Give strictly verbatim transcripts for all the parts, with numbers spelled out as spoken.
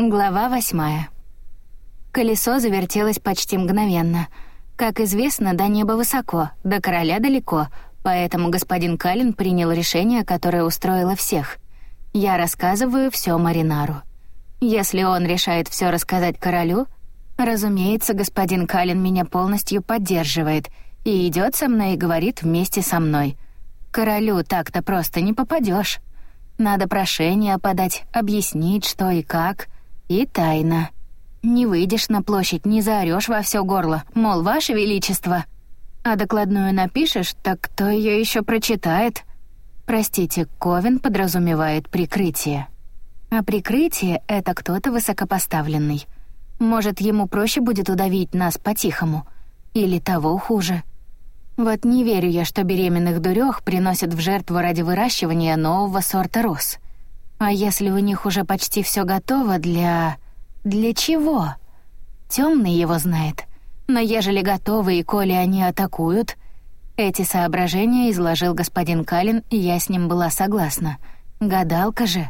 Глава восьмая. Колесо завертелось почти мгновенно. Как известно, до неба высоко, до короля далеко, поэтому господин Каллен принял решение, которое устроило всех. Я рассказываю все Маринару. Если он решает все рассказать королю, разумеется, господин Каллен меня полностью поддерживает и идет со мной и говорит вместе со мной. Королю так-то просто не попадешь. Надо прошение подать, объяснить, что и как. И тайна. Не выйдешь на площадь, не заорёшь во всё горло, мол, ваше величество. А докладную напишешь, так кто её ещё прочитает? Простите, Ковен подразумевает прикрытие. А прикрытие — это кто-то высокопоставленный. Может, ему проще будет удавить нас по-тихому. Или того хуже. Вот не верю я, что беременных дурёх приносят в жертву ради выращивания нового сорта роз. А если у них уже почти всё готово для... Для чего? Тёмный его знает. Но ежели готовы и коли они атакуют... Эти соображения изложил господин Каллен, и я с ним была согласна. Гадалка же.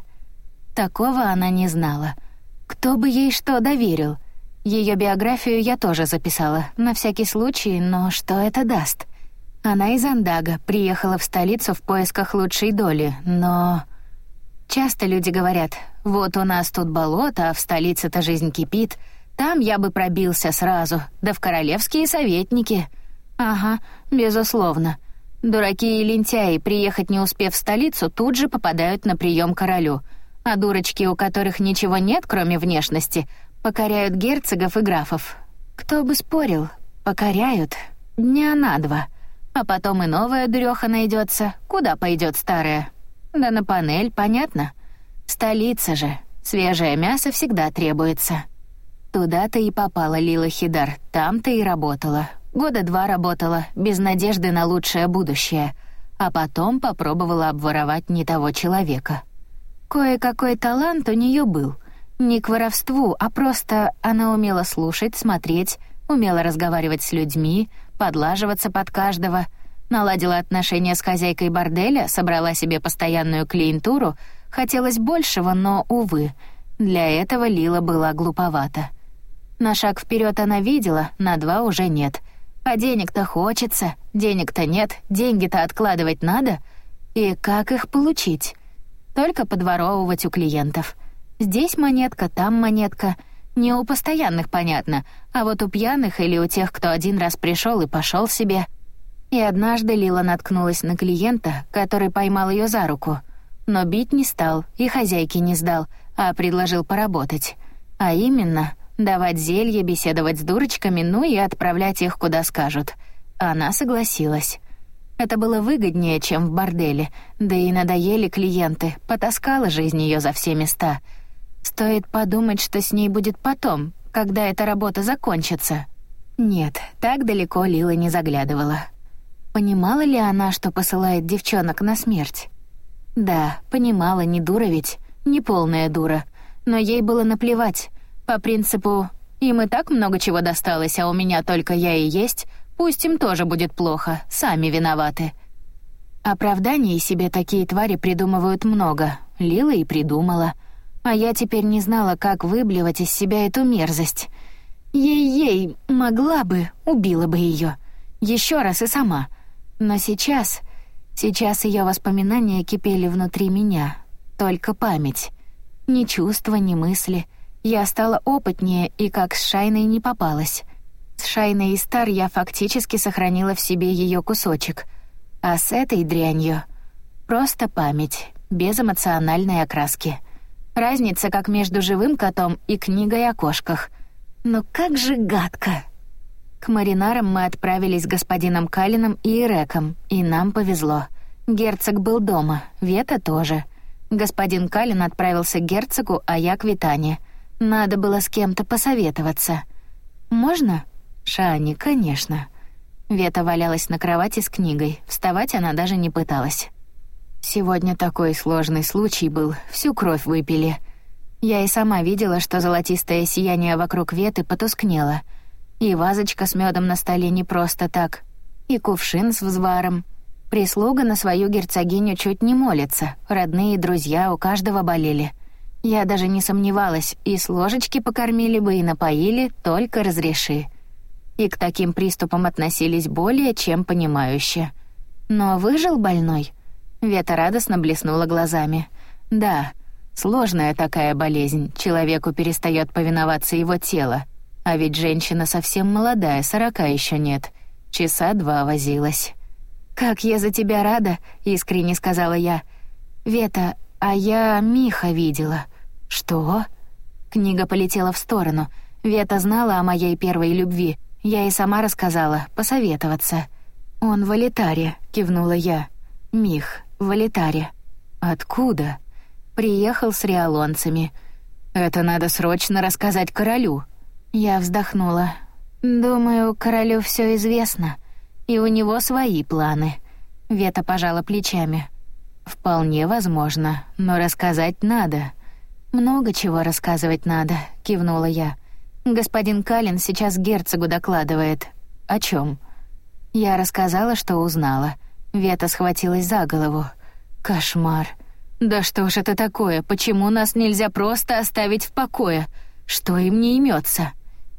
Такого она не знала. Кто бы ей что доверил? Её биографию я тоже записала, на всякий случай, но что это даст? Она из Андага, приехала в столицу в поисках лучшей доли, но... Часто люди говорят: вот у нас тут болото, а в столице-то жизнь кипит, там я бы пробился сразу, да в королевские советники. Ага, безусловно. Дураки и лентяи, приехать не успев в столицу, тут же попадают на прием к королю, а дурочки, у которых ничего нет, кроме внешности, покоряют герцогов и графов. Кто бы спорил, покоряют дня на два, а потом и новая дурёха найдется, куда пойдет старая. Да на панель, понятно? Столица же, свежее мясо всегда требуется. Туда-то и попала Лила Хидар, там-то и работала. Года два работала, без надежды на лучшее будущее, а потом попробовала обворовать не того человека. Кое-какой талант у неё был. Не к воровству, а просто она умела слушать, смотреть, умела разговаривать с людьми, подлаживаться под каждого, наладила отношения с хозяйкой борделя, собрала себе постоянную клиентуру, хотелось большего, но, увы, для этого Лила была глуповата. На шаг вперед она видела, на два уже нет. А денег-то хочется, денег-то нет, деньги-то откладывать надо. И как их получить? Только подворовывать у клиентов. Здесь монетка, там монетка. Не у постоянных, понятно, а вот у пьяных или у тех, кто один раз пришел и пошел себе. И однажды Лила наткнулась на клиента, который поймал ее за руку. Но бить не стал и хозяйке не сдал, а предложил поработать. А именно, давать зелье, беседовать с дурочками, ну и отправлять их куда скажут. Она согласилась. Это было выгоднее, чем в борделе, да и надоели клиенты, потаскала жизнь ее за все места. Стоит подумать, что с ней будет потом, когда эта работа закончится. Нет, так далеко Лила не заглядывала. Понимала ли она, что посылает девчонок на смерть? Да, понимала, не дура ведь, не полная дура. Но ей было наплевать. По принципу: им и так много чего досталось, а у меня только я и есть, пусть им тоже будет плохо, сами виноваты. Оправданий себе такие твари придумывают много. Лила и придумала. А я теперь не знала, как выблевать из себя эту мерзость. Ей-ей, могла бы, убила бы её. Ещё раз и сама. Но сейчас... Сейчас её воспоминания кипели внутри меня. Только память. Ни чувства, ни мысли. Я стала опытнее и как с Шайной не попалась. С Шайной и Стар я фактически сохранила в себе её кусочек. А с этой дрянью... Просто память, без эмоциональной окраски. Разница как между живым котом и книгой о кошках. Но как же гадко! К Маринарам мы отправились с господином Калленом и Иреком, и нам повезло. Герцог был дома, Вета тоже. Господин Каллен отправился к герцогу, а я к Витане. Надо было с кем-то посоветоваться. «Можно?» «Шани, конечно». Вета валялась на кровати с книгой, вставать она даже не пыталась. Сегодня такой сложный случай был, всю кровь выпили. Я и сама видела, что золотистое сияние вокруг Веты потускнело. И вазочка с медом на столе не просто так, и кувшин с взваром. Прислуга на свою герцогиню чуть не молится, родные и друзья у каждого болели. Я даже не сомневалась, и с ложечки покормили бы, и напоили, только разреши. И к таким приступам относились более чем понимающе. Но выжил больной? Вета радостно блеснула глазами. Да, сложная такая болезнь, человеку перестает повиноваться его тело. А ведь женщина совсем молодая, сорока еще нет. Часа два возилась. «Как я за тебя рада», — искренне сказала я. «Вета, а я Миха видела». «Что?» Книга полетела в сторону. Вета знала о моей первой любви. Я и сама рассказала, посоветоваться. «Он в Алитаре», — кивнула я. «Мих, в Алитаре». «Откуда?» «Приехал с риалонцами». «Это надо срочно рассказать королю». Я вздохнула. «Думаю, королю все известно, и у него свои планы». Вета пожала плечами. «Вполне возможно, но рассказать надо». «Много чего рассказывать надо», — кивнула я. «Господин Калин сейчас герцогу докладывает». «О чем?» Я рассказала, что узнала. Вета схватилась за голову. «Кошмар. Да что ж это такое? Почему нас нельзя просто оставить в покое? Что им не имется?»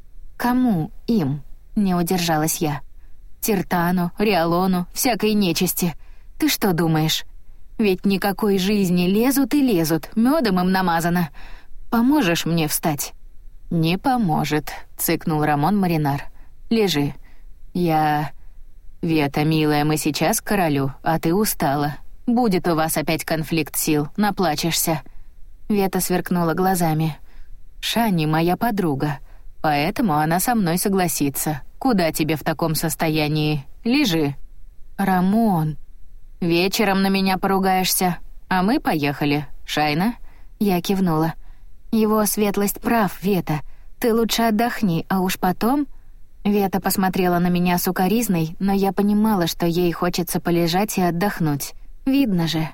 «Кому им?» — не удержалась я. «Тиртану, Риалону, всякой нечисти. Ты что думаешь? Ведь никакой жизни, лезут и лезут, мёдом им намазано. Поможешь мне встать?» «Не поможет», — цыкнул Рамон Маринар. «Лежи. Я... Вета, милая, мы сейчас к королю, а ты устала. Будет у вас опять конфликт сил, наплачешься». Вета сверкнула глазами. «Шани моя подруга, поэтому она со мной согласится. Куда тебе в таком состоянии? Лежи». «Рамон...» «Вечером на меня поругаешься, а мы поехали. Шайна?» Я кивнула. «Его светлость прав, Вета. Ты лучше отдохни, а уж потом...» Вета посмотрела на меня с укоризной, но я понимала, что ей хочется полежать и отдохнуть. Видно же.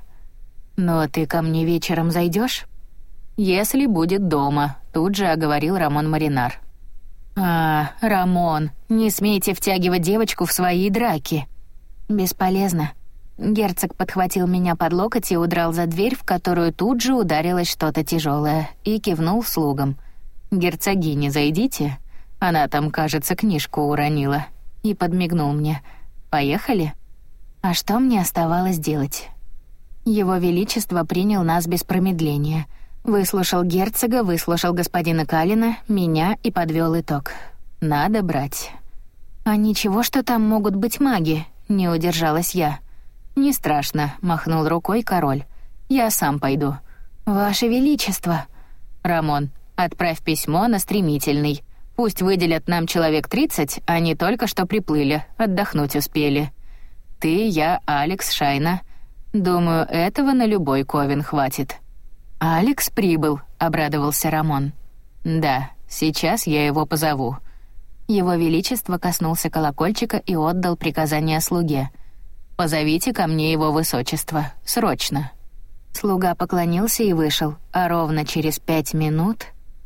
«Но ты ко мне вечером зайдешь? «Если будет дома», — тут же оговорил Рамон Маринар. «А, Рамон, не смейте втягивать девочку в свои драки». «Бесполезно». Герцог подхватил меня под локоть и удрал за дверь, в которую тут же ударилось что-то тяжелое, и кивнул слугам. «Герцогине, зайдите. Она там, кажется, книжку уронила». И подмигнул мне. «Поехали?» А что мне оставалось делать? Его Величество принял нас без промедления. Выслушал герцога, выслушал господина Калина, меня и подвёл итог. Надо брать. «А ничего, что там могут быть маги?» — не удержалась я. «Не страшно», — махнул рукой король. «Я сам пойду». «Ваше Величество». «Рамон, отправь письмо на стремительный. Пусть выделят нам человек тридцать, они только что приплыли, отдохнуть успели. Ты, я, Алекс, Шайна. Думаю, этого на любой ковен хватит». «Алекс прибыл», — обрадовался Рамон. «Да, сейчас я его позову». Его Величество коснулся колокольчика и отдал приказание слуге. «Позовите ко мне его высочество. Срочно». Слуга поклонился и вышел, а ровно через пять минут...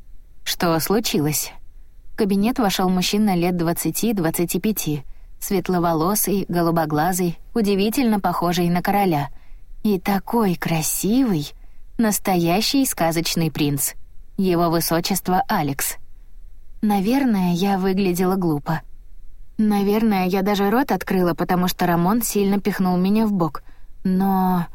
Что случилось? В кабинет вошел мужчина лет двадцати-двадцати пяти, светловолосый, голубоглазый, удивительно похожий на короля. И такой красивый, настоящий сказочный принц. Его высочество Алекс. Наверное, я выглядела глупо. Наверное, я даже рот открыла, потому что Рамон сильно пихнул меня в бок. Но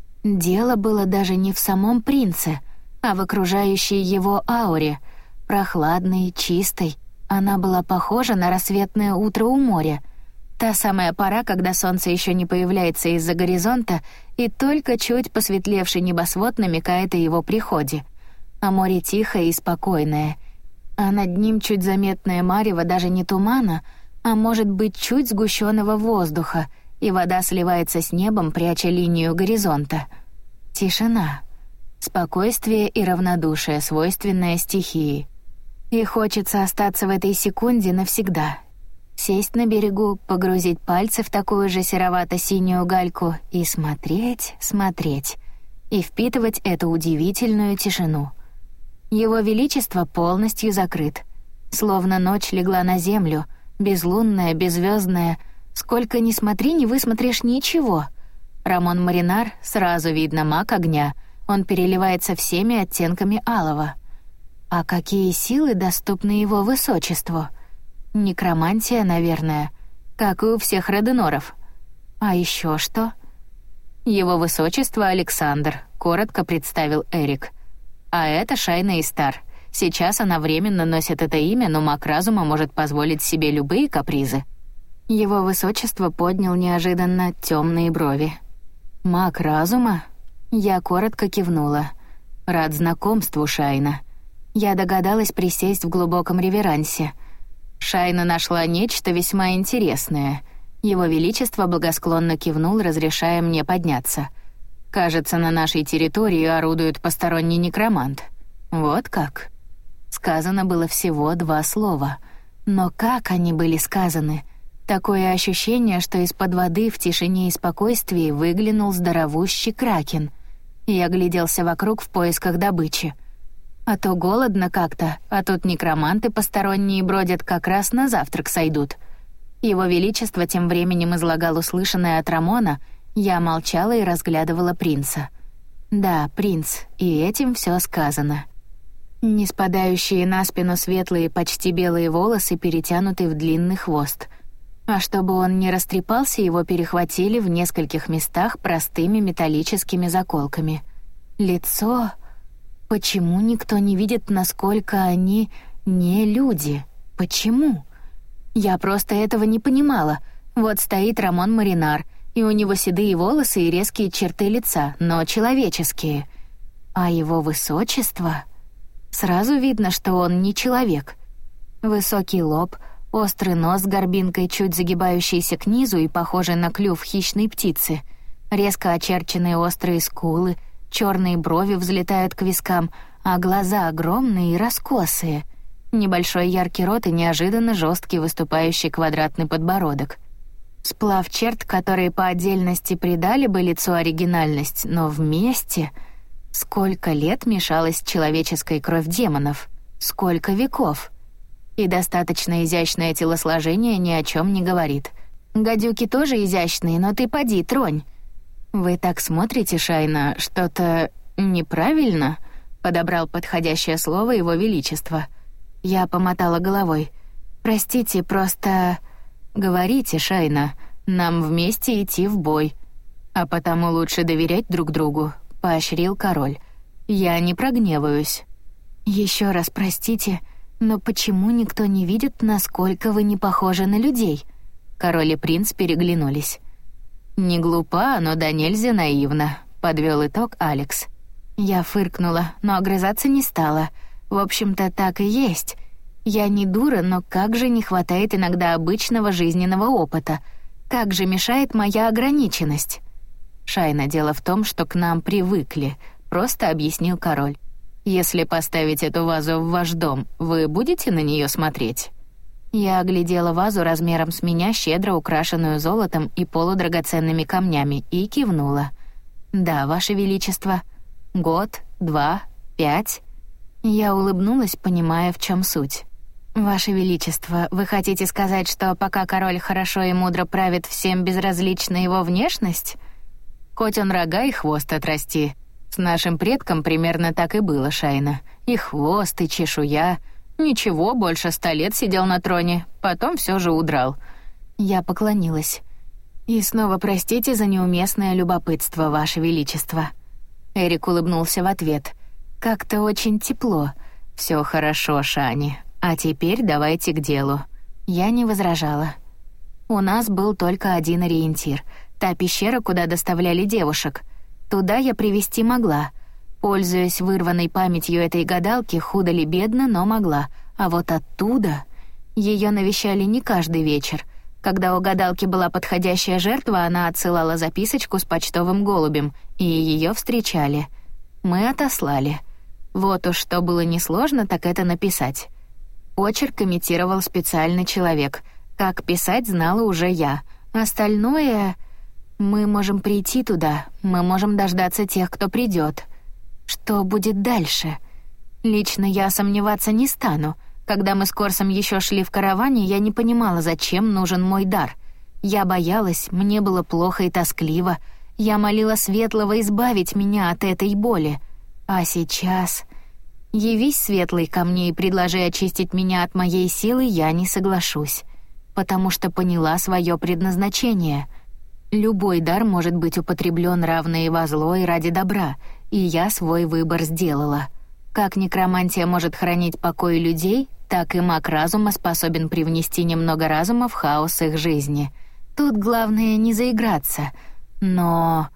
дело было даже не в самом принце, а в окружающей его ауре, прохладной, чистой. Она была похожа на рассветное утро у моря. Та самая пора, когда солнце еще не появляется из-за горизонта, и только чуть посветлевший небосвод намекает о его приходе. А море тихое и спокойное, а над ним чуть заметное марево даже не тумана, а может быть чуть сгущенного воздуха, и вода сливается с небом, пряча линию горизонта. Тишина. Спокойствие и равнодушие, свойственное стихии. И хочется остаться в этой секунде навсегда. Сесть на берегу, погрузить пальцы в такую же серовато-синюю гальку и смотреть, смотреть, и впитывать эту удивительную тишину. Его Величество полностью закрыт. Словно ночь легла на землю, безлунная, беззвездная. Сколько ни смотри, не высмотришь ничего. Рамон Маринар, сразу видно маг огня, Он переливается всеми оттенками алого. А какие силы доступны его высочеству? Некромантия, наверное, как и у всех Роденоров. А еще что? Его высочество Александр, коротко представил Эрик. А это Шайна Истар. Сейчас она временно носит это имя, но маг разума может позволить себе любые капризы. Его высочество поднял неожиданно темные брови. Маг разума? Я коротко кивнула. Рад знакомству, Шайна. Я догадалась присесть в глубоком реверансе. Шайна нашла нечто весьма интересное. Его величество благосклонно кивнул, разрешая мне подняться. Кажется, на нашей территории орудует посторонний некромант. Вот как. Сказано было всего два слова. Но как они были сказаны? Такое ощущение, что из-под воды в тишине и спокойствии выглянул здоровущий кракен. Я огляделся вокруг в поисках добычи. А то голодно как-то, а тут некроманты посторонние бродят, как раз на завтрак сойдут. Его величество тем временем излагал услышанное от Рамона, я молчала и разглядывала принца. Да, принц, и этим все сказано. Не спадающие на спину светлые, почти белые волосы, перетянуты в длинный хвост. А чтобы он не растрепался, его перехватили в нескольких местах простыми металлическими заколками. Лицо... Почему никто не видит, насколько они не люди? Почему? Я просто этого не понимала. Вот стоит Рамон Маринар, и у него седые волосы и резкие черты лица, но человеческие. А его высочество... Сразу видно, что он не человек. Высокий лоб, острый нос с горбинкой, чуть загибающийся к низу и похожий на клюв хищной птицы, резко очерченные острые скулы, черные брови взлетают к вискам, а глаза огромные и раскосые. Небольшой яркий рот и неожиданно жесткий выступающий квадратный подбородок. Сплав черт, которые по отдельности придали бы лицу оригинальность, но вместе... Сколько лет мешалась человеческая кровь демонов? Сколько веков? И достаточно изящное телосложение ни о чем не говорит. Гадюки тоже изящные, но ты поди, тронь. «Вы так смотрите, Шайна, что-то неправильно?» — подобрал подходящее слово его величество. Я помотала головой. «Простите, просто...» «Говорите, Шайна, нам вместе идти в бой. А потому лучше доверять друг другу», — поощрил король. «Я не прогневаюсь». «Еще раз простите, но почему никто не видит, насколько вы не похожи на людей?» Король и принц переглянулись. «Не глупа, но да нельзя наивна», — подвёл итог Алекс. Я фыркнула, но огрызаться не стала. В общем-то, так и есть. Я не дура, но как же не хватает иногда обычного жизненного опыта? Как же мешает моя ограниченность? «Шайна, дело в том, что к нам привыкли», — просто объяснил король. «Если поставить эту вазу в ваш дом, вы будете на неё смотреть?» Я оглядела вазу размером с меня, щедро украшенную золотом и полудрагоценными камнями, и кивнула. «Да, ваше величество. Год, два, пять». Я улыбнулась, понимая, в чем суть. «Ваше величество, вы хотите сказать, что пока король хорошо и мудро правит, всем безразлична его внешность?» «Хоть он рога и хвост отрасти. С нашим предком примерно так и было, Шайна. И хвост, и чешуя. Ничего, больше ста лет сидел на троне, потом все же удрал». Я поклонилась. «И снова простите за неуместное любопытство, ваше величество». Эрик улыбнулся в ответ. «Как-то очень тепло. Все хорошо, Шани. А теперь давайте к делу». Я не возражала. У нас был только один ориентир — та пещера, куда доставляли девушек. Туда я привести могла. Пользуясь вырванной памятью этой гадалки, худо ли бедно, но могла. А вот оттуда... Ее навещали не каждый вечер. Когда у гадалки была подходящая жертва, она отсылала записочку с почтовым голубем, и ее встречали. Мы отослали. Вот уж что было несложно, так это написать. Почерк имитировал специальный человек. Как писать, знала уже я. Остальное... Мы можем прийти туда, мы можем дождаться тех, кто придет. Что будет дальше? Лично я сомневаться не стану. Когда мы с Корсом еще шли в караване, я не понимала, зачем нужен мой дар. Я боялась, мне было плохо и тоскливо. Я молила Светлого избавить меня от этой боли. А сейчас... Явись, Светлый, ко мне и предложи очистить меня от моей силы, я не соглашусь. Потому что поняла свое предназначение. Любой дар может быть употреблен равно и во зло, и ради добра, и я свой выбор сделала. Как некромантия может хранить покой людей, так и маг разума способен привнести немного разума в хаос их жизни. Тут главное не заиграться. Но...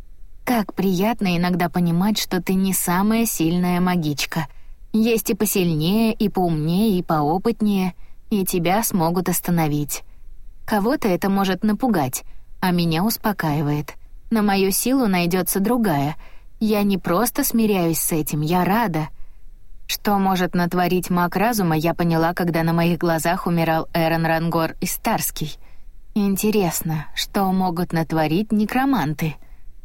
Как приятно иногда понимать, что ты не самая сильная магичка. Есть и посильнее, и поумнее, и поопытнее, и тебя смогут остановить. Кого-то это может напугать, а меня успокаивает. На мою силу найдется другая. Я не просто смиряюсь с этим, я рада. Что может натворить маг разума, я поняла, когда на моих глазах умирал Эрон Рангор Истарский. Интересно, что могут натворить некроманты?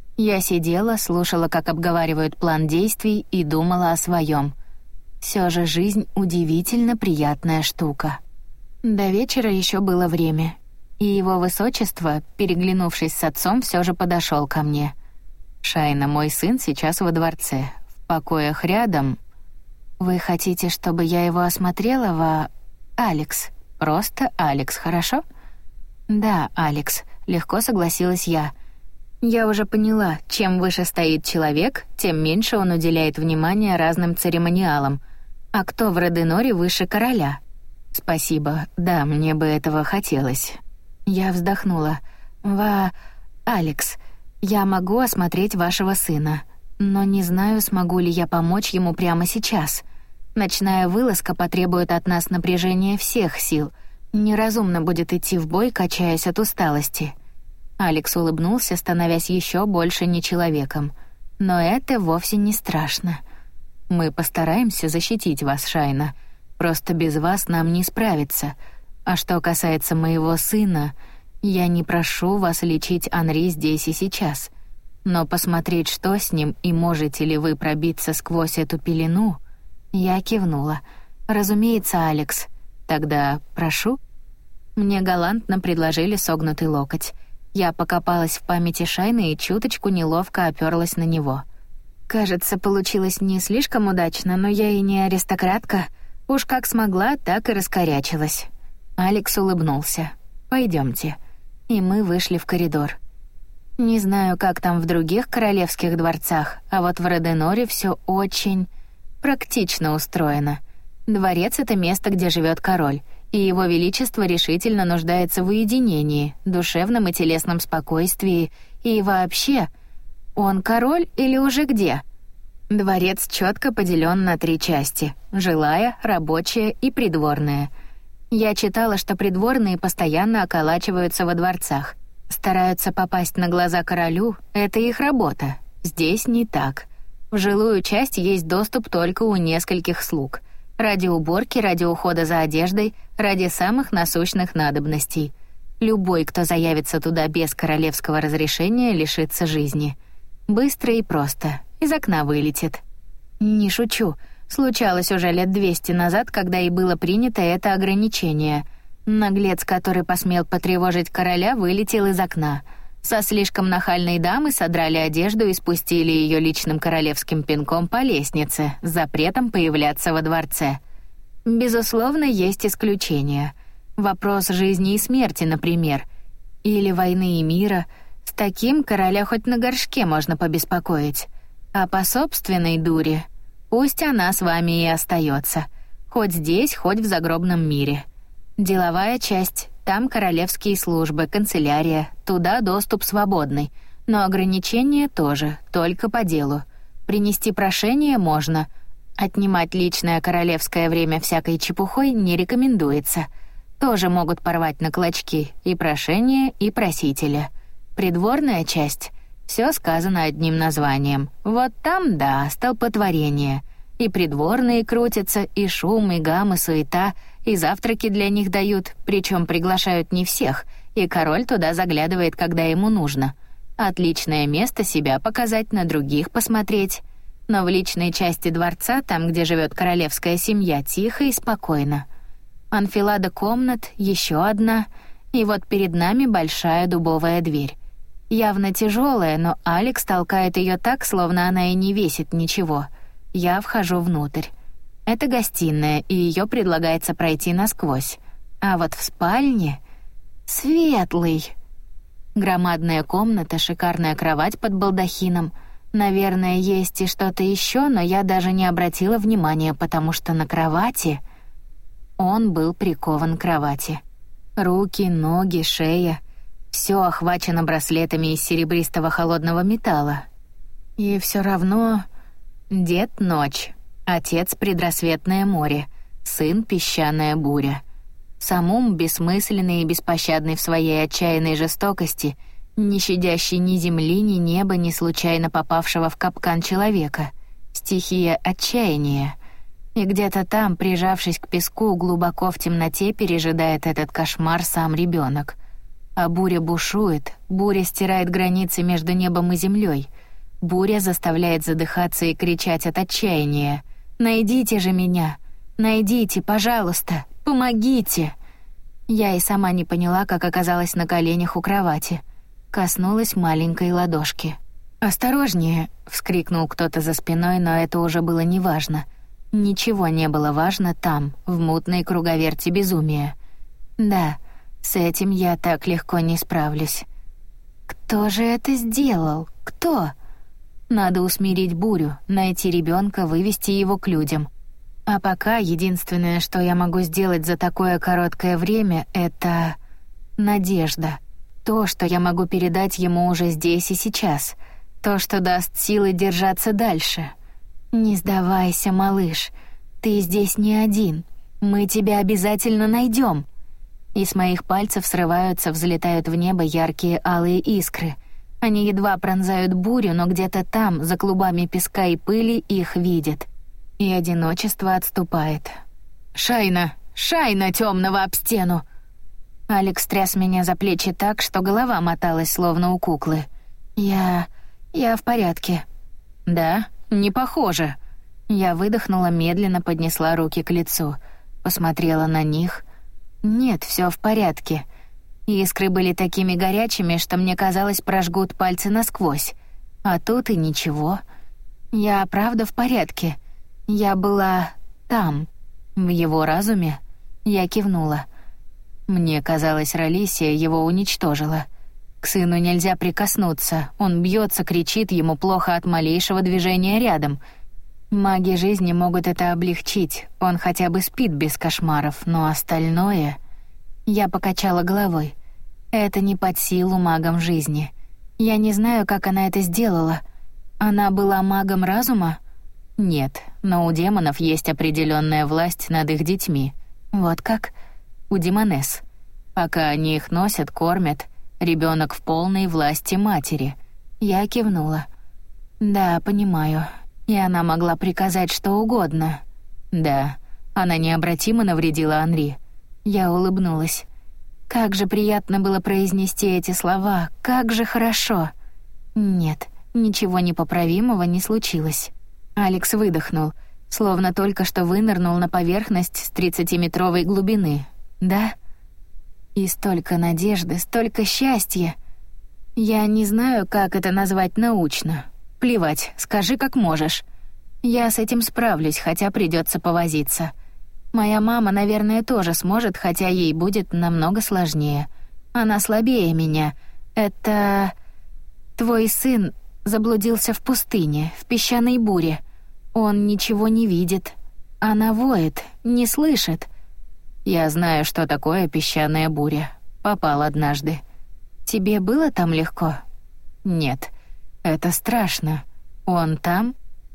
Я сидела, слушала, как обговаривают план действий, и думала о своем. Все же жизнь удивительно приятная штука. До вечера еще было время, и его высочество, переглянувшись с отцом, все же подошел ко мне. «Шайна, мой сын сейчас во дворце, в покоях рядом. Вы хотите, чтобы я его осмотрела во... Алекс? Просто Алекс, хорошо?» «Да, Алекс», — легко согласилась я. Я уже поняла, чем выше стоит человек, тем меньше он уделяет внимания разным церемониалам. А кто в Роденоре выше короля? Спасибо, да, мне бы этого хотелось. Я вздохнула. Ва... Алекс, я могу осмотреть вашего сына, но не знаю, смогу ли я помочь ему прямо сейчас. Ночная вылазка потребует от нас напряжения всех сил. Неразумно будет идти в бой, качаясь от усталости. Алекс улыбнулся, становясь еще больше не человеком. Но это вовсе не страшно. Мы постараемся защитить вас, Шайна. Просто без вас нам не справиться. А что касается моего сына, я не прошу вас лечить Анри здесь и сейчас. Но посмотреть, что с ним, и можете ли вы пробиться сквозь эту пелену... Я кивнула. Разумеется, Алекс. Тогда прошу. Мне галантно предложили согнутый локоть. Я покопалась в памяти Шайны и чуточку неловко оперлась на него. Кажется, получилось не слишком удачно, но я и не аристократка. Уж как смогла, так и раскорячилась. Алекс улыбнулся. Пойдемте. И мы вышли в коридор. Не знаю, как там в других королевских дворцах, а вот в Роденоре все очень практично устроено. Дворец — это место, где живет король, и его величество решительно нуждается в уединении, душевном и телесном спокойствии, и вообще... Он король или уже где? Дворец четко поделен на три части — жилая, рабочая и придворная. Я читала, что придворные постоянно околачиваются во дворцах. Стараются попасть на глаза королю — это их работа. Здесь не так. В жилую часть есть доступ только у нескольких слуг. Ради уборки, ради ухода за одеждой, ради самых насущных надобностей. Любой, кто заявится туда без королевского разрешения, лишится жизни. Быстро и просто. Из окна вылетит. Не шучу. Случалось уже лет двести назад, когда и было принято это ограничение. Наглец, который посмел потревожить короля, вылетел из окна. Со слишком нахальной дамы содрали одежду и спустили ее личным королевским пинком по лестнице с запретом появляться во дворце. Безусловно, есть исключения. Вопрос жизни и смерти, например. Или войны и мира. С таким короля хоть на горшке можно побеспокоить. А по собственной дуре пусть она с вами и остается. Хоть здесь, хоть в загробном мире. Деловая часть. Там королевские службы, канцелярия, туда доступ свободный. Но ограничения тоже, только по делу. Принести прошение можно. Отнимать личное королевское время всякой чепухой не рекомендуется. Тоже могут порвать на клочки и прошение, и просителя. Придворная часть. Все сказано одним названием. Вот там, да, столпотворение. И придворные крутятся, и шум, и гам, и суета, и завтраки для них дают, причем приглашают не всех, и король туда заглядывает, когда ему нужно. Отличное место себя показать, на других посмотреть. Но в личной части дворца, там, где живет королевская семья, тихо и спокойно. Анфилада комнат, еще одна, и вот перед нами большая дубовая дверь. Явно тяжелая, но Алекс толкает ее так, словно она и не весит ничего. Я вхожу внутрь. Это гостиная, и ее предлагается пройти насквозь. А вот в спальне... Светлый. Громадная комната, шикарная кровать под балдахином. Наверное, есть и что-то еще, но я даже не обратила внимания, потому что на кровати... Он был прикован к кровати. Руки, ноги, шея — все охвачено браслетами из серебристого холодного металла. И все равно... Дед — ночь, отец — предрассветное море, сын — песчаная буря. Самум бессмысленный и беспощадный в своей отчаянной жестокости, не щадящий ни земли, ни неба, ни случайно попавшего в капкан человека. Стихия отчаяния. И где-то там, прижавшись к песку, глубоко в темноте пережидает этот кошмар сам ребенок. А буря бушует, буря стирает границы между небом и землей. Буря заставляет задыхаться и кричать от отчаяния. «Найдите же меня! Найдите, пожалуйста! Помогите!» Я и сама не поняла, как оказалась на коленях у кровати. Коснулась маленькой ладошки. «Осторожнее!» — вскрикнул кто-то за спиной, но это уже было неважно. Ничего не было важно там, в мутной круговерти безумия. Да, с этим я так легко не справлюсь. Кто же это сделал? Кто? Надо усмирить бурю, найти ребенка, вывести его к людям. А пока единственное, что я могу сделать за такое короткое время, это... надежда. То, что я могу передать ему уже здесь и сейчас. То, что даст силы держаться дальше. «Не сдавайся, малыш. Ты здесь не один. Мы тебя обязательно найдем». И с моих пальцев срываются, взлетают в небо яркие алые искры. Они едва пронзают бурю, но где-то там, за клубами песка и пыли, их видят. И одиночество отступает. «Шайна! Шайна темного об стену!» Алекс тряс меня за плечи так, что голова моталась, словно у куклы. «Я... я в порядке». «Да? Не похоже». Я выдохнула, медленно поднесла руки к лицу. Посмотрела на них. «Нет, все в порядке». Искры были такими горячими, что мне казалось, прожгут пальцы насквозь. А тут и ничего. Я правда в порядке. Я была там, в его разуме. Я кивнула. Мне казалось, Ралисия его уничтожила. К сыну нельзя прикоснуться. Он бьется, кричит, ему плохо от малейшего движения рядом. Маги жизни могут это облегчить. Он хотя бы спит без кошмаров, но остальное... Я покачала головой. Это не под силу магам жизни. Я не знаю, как она это сделала. Она была магом разума? Нет, но у демонов есть определенная власть над их детьми. Вот как? У демонесс. Пока они их носят, кормят, ребенок в полной власти матери. Я кивнула. Да, понимаю. И она могла приказать что угодно. Да, она необратимо навредила Анри. Я улыбнулась. Как же приятно было произнести эти слова, как же хорошо. Нет, ничего непоправимого не случилось. Алекс выдохнул, словно только что вынырнул на поверхность с тридцатиметровой глубины. Да? И столько надежды, столько счастья. Я не знаю, как это назвать научно. Плевать, скажи как можешь. Я с этим справлюсь, хотя придется повозиться. Моя мама, наверное, тоже сможет, хотя ей будет намного сложнее. Она слабее меня. Это... Твой сын заблудился в пустыне, в песчаной буре. Он ничего не видит. Она воет, не слышит. Я знаю, что такое песчаная буря. Попал однажды. Тебе было там легко? Нет. Это страшно. Он там?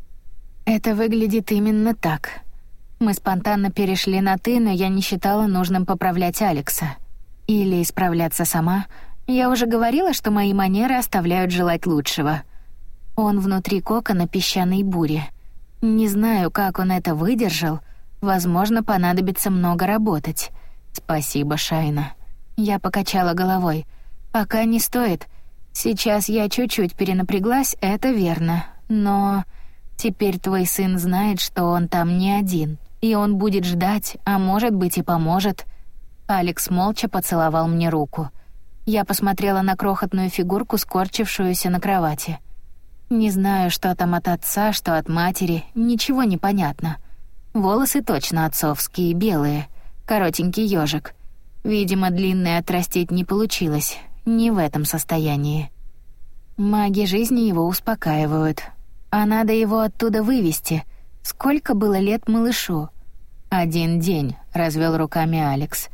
Это выглядит именно так. Мы спонтанно перешли на «ты», но я не считала нужным поправлять Алекса. Или исправляться сама. Я уже говорила, что мои манеры оставляют желать лучшего. Он внутри кокона песчаной бури. Не знаю, как он это выдержал. Возможно, понадобится много работать. Спасибо, Шайна. Я покачала головой. Пока не стоит. Сейчас я чуть-чуть перенапряглась, это верно. Но теперь твой сын знает, что он там не один. И он будет ждать, а может быть и поможет. Алекс молча поцеловал мне руку. Я посмотрела на крохотную фигурку, скорчившуюся на кровати. Не знаю, что там от отца, что от матери, ничего не понятно. Волосы точно отцовские, белые, коротенький ёжик. Видимо, длинный отрастить не получилось, не в этом состоянии. Маги жизни его успокаивают. А надо его оттуда вывести. Сколько было лет малышу? «Один день», — развел руками Алекс.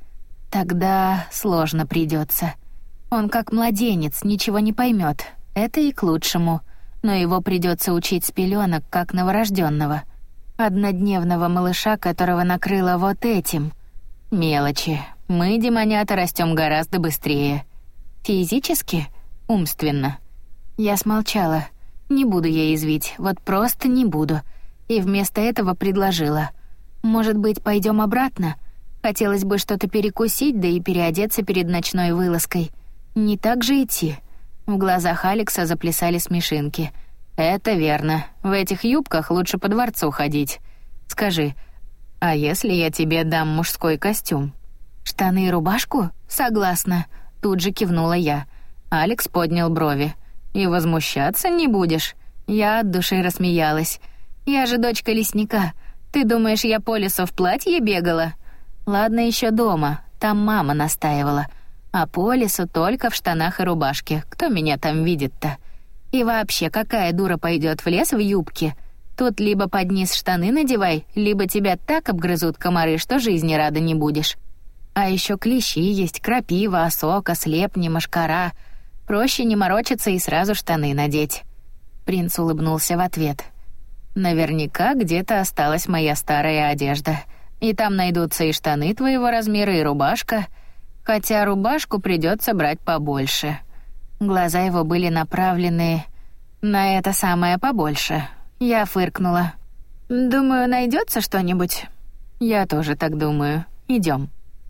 «Тогда сложно придется. Он как младенец, ничего не поймет. Это и к лучшему. Но его придется учить с пеленок, как новорожденного. Однодневного малыша, которого накрыло вот этим. Мелочи. Мы, демонята, растем гораздо быстрее. Физически? Умственно». Я смолчала. Не буду я извить, вот просто не буду. И вместо этого предложила: «Может быть, пойдем обратно? Хотелось бы что-то перекусить, да и переодеться перед ночной вылазкой. Не так же идти». В глазах Алекса заплясали смешинки. «Это верно. В этих юбках лучше по дворцу ходить. Скажи, а если я тебе дам мужской костюм?» «Штаны и рубашку? Согласна», — тут же кивнула я. Алекс поднял брови. «И возмущаться не будешь?» Я от души рассмеялась. «Я же дочка лесника. Ты думаешь, я по лесу в платье бегала?» «Ладно, еще дома. Там мама настаивала. А по лесу только в штанах и рубашке. Кто меня там видит-то? И вообще, какая дура пойдет в лес в юбке? Тут либо под низ штаны надевай, либо тебя так обгрызут комары, что жизни рада не будешь. А еще клещи есть, крапива, осока, слепни, мошкара. Проще не морочиться и сразу штаны надеть». Принц улыбнулся в ответ. «Наверняка где-то осталась моя старая одежда. И там найдутся и штаны твоего размера, и рубашка. Хотя рубашку придется брать побольше». Глаза его были направлены на это самое побольше. Я фыркнула. «Думаю, найдется что-нибудь». «Я тоже так думаю. Идем».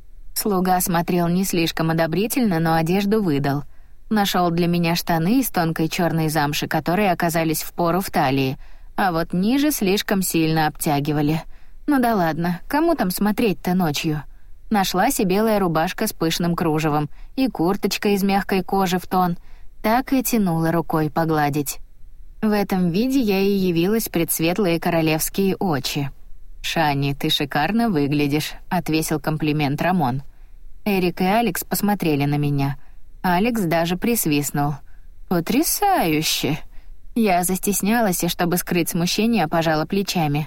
Слуга смотрел не слишком одобрительно, но одежду выдал. Нашел для меня штаны из тонкой черной замши, которые оказались впору в талии, а вот ниже слишком сильно обтягивали. Ну да ладно, кому там смотреть-то ночью? Нашлась и белая рубашка с пышным кружевом, и курточка из мягкой кожи в тон. Так и тянула рукой погладить. В этом виде я и явилась пред светлые королевские очи. «Шани, ты шикарно выглядишь», — отвесил комплимент Рамон. Эрик и Алекс посмотрели на меня. Алекс даже присвистнул. «Потрясающе!» Я застеснялась и, чтобы скрыть смущение, пожала плечами.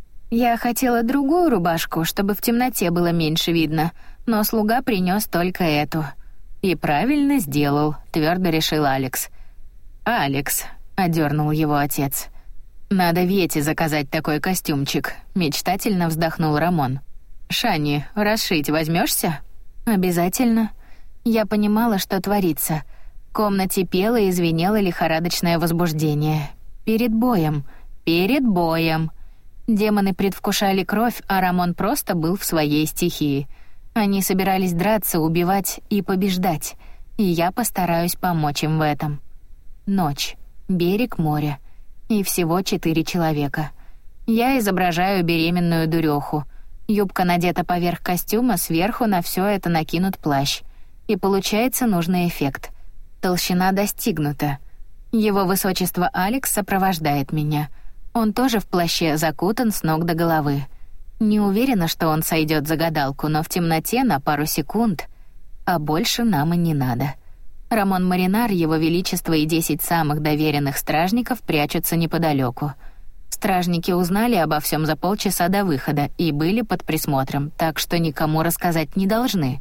Я хотела другую рубашку, чтобы в темноте было меньше видно, но слуга принес только эту. «И правильно сделал», — твердо решил Алекс. «Алекс», — одернул его отец. «Надо Вете заказать такой костюмчик», — мечтательно вздохнул Рамон. «Шани, расшить возьмешься?» «Обязательно». Я понимала, что творится. В комнате пело и звенело лихорадочное возбуждение. Перед боем. Перед боем. Демоны предвкушали кровь, а Рамон просто был в своей стихии. Они собирались драться, убивать и побеждать. И я постараюсь помочь им в этом. Ночь. Берег моря. И всего четыре человека. Я изображаю беременную дуреху. Юбка надета поверх костюма, сверху на все это накинут плащ. И получается нужный эффект. Толщина достигнута. Его высочество Алекс сопровождает меня. Он тоже в плаще, закутан с ног до головы. Не уверена, что он сойдет за гадалку, но в темноте на пару секунд, а больше нам и не надо. Рамон Маринар, его величество и десять самых доверенных стражников прячутся неподалеку. Стражники узнали обо всем за полчаса до выхода и были под присмотром, так что никому рассказать не должны.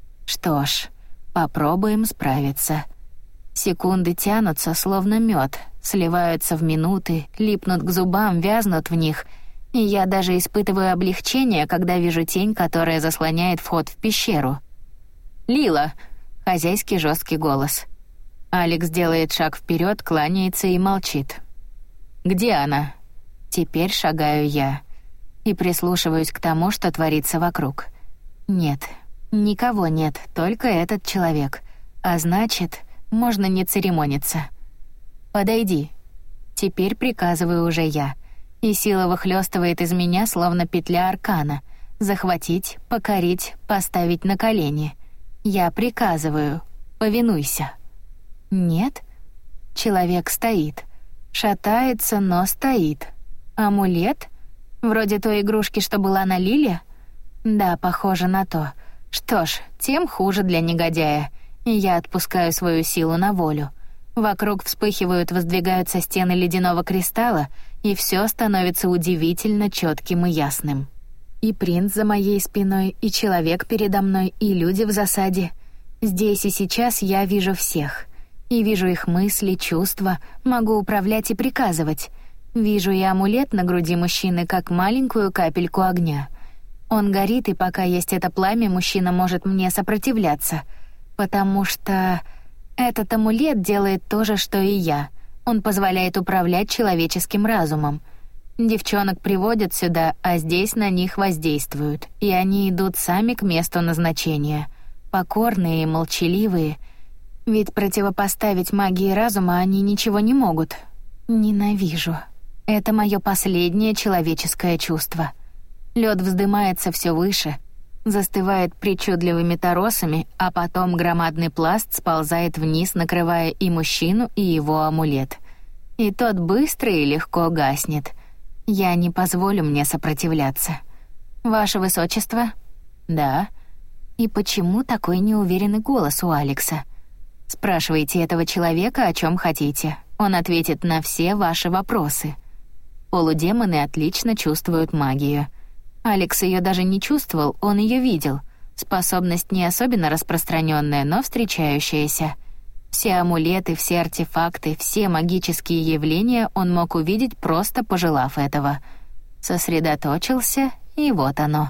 Что ж, попробуем справиться. Секунды тянутся, словно мед, сливаются в минуты, липнут к зубам, вязнут в них, и я даже испытываю облегчение, когда вижу тень, которая заслоняет вход в пещеру. «Лила!» — хозяйский жесткий голос. Алекс делает шаг вперед, кланяется и молчит. «Где она?» Теперь шагаю я и прислушиваюсь к тому, что творится вокруг. Нет, никого нет, только этот человек. А значит, можно не церемониться. «Подойди». Теперь приказываю уже я. И сила выхлёстывает из меня, словно петля аркана. Захватить, покорить, поставить на колени. Я приказываю. Повинуйся». Нет. Человек стоит. Шатается, но стоит. Амулет? Вроде той игрушки, что была на Лиле? Да, похоже на то. Что ж, тем хуже для негодяя. И я отпускаю свою силу на волю. Вокруг вспыхивают, воздвигаются стены ледяного кристалла, и все становится удивительно четким и ясным. И принц за моей спиной, и человек передо мной, и люди в засаде. Здесь и сейчас я вижу всех. И вижу их мысли, чувства, могу управлять и приказывать. Вижу и амулет на груди мужчины, как маленькую капельку огня. Он горит, и пока есть это пламя, мужчина может мне сопротивляться. Потому что этот амулет делает то же, что и я. Он позволяет управлять человеческим разумом. Девчонок приводят сюда, а здесь на них воздействуют, и они идут сами к месту назначения. Покорные и молчаливые. Ведь противопоставить магии разума они ничего не могут. Ненавижу. Это мое последнее человеческое чувство. Лед вздымается все выше, застывает причудливыми торосами, а потом громадный пласт сползает вниз, накрывая и мужчину, и его амулет. И тот быстро и легко гаснет. Я не позволю мне сопротивляться. Ваше высочество? Да. И почему такой неуверенный голос у Алекса? Спрашивайте этого человека, о чем хотите. Он ответит на все ваши вопросы. Полудемоны отлично чувствуют магию. Алекс ее даже не чувствовал, он ее видел. Способность не особенно распространенная, но встречающаяся. Все амулеты, все артефакты, все магические явления он мог увидеть, просто пожелав этого. Сосредоточился, и вот оно.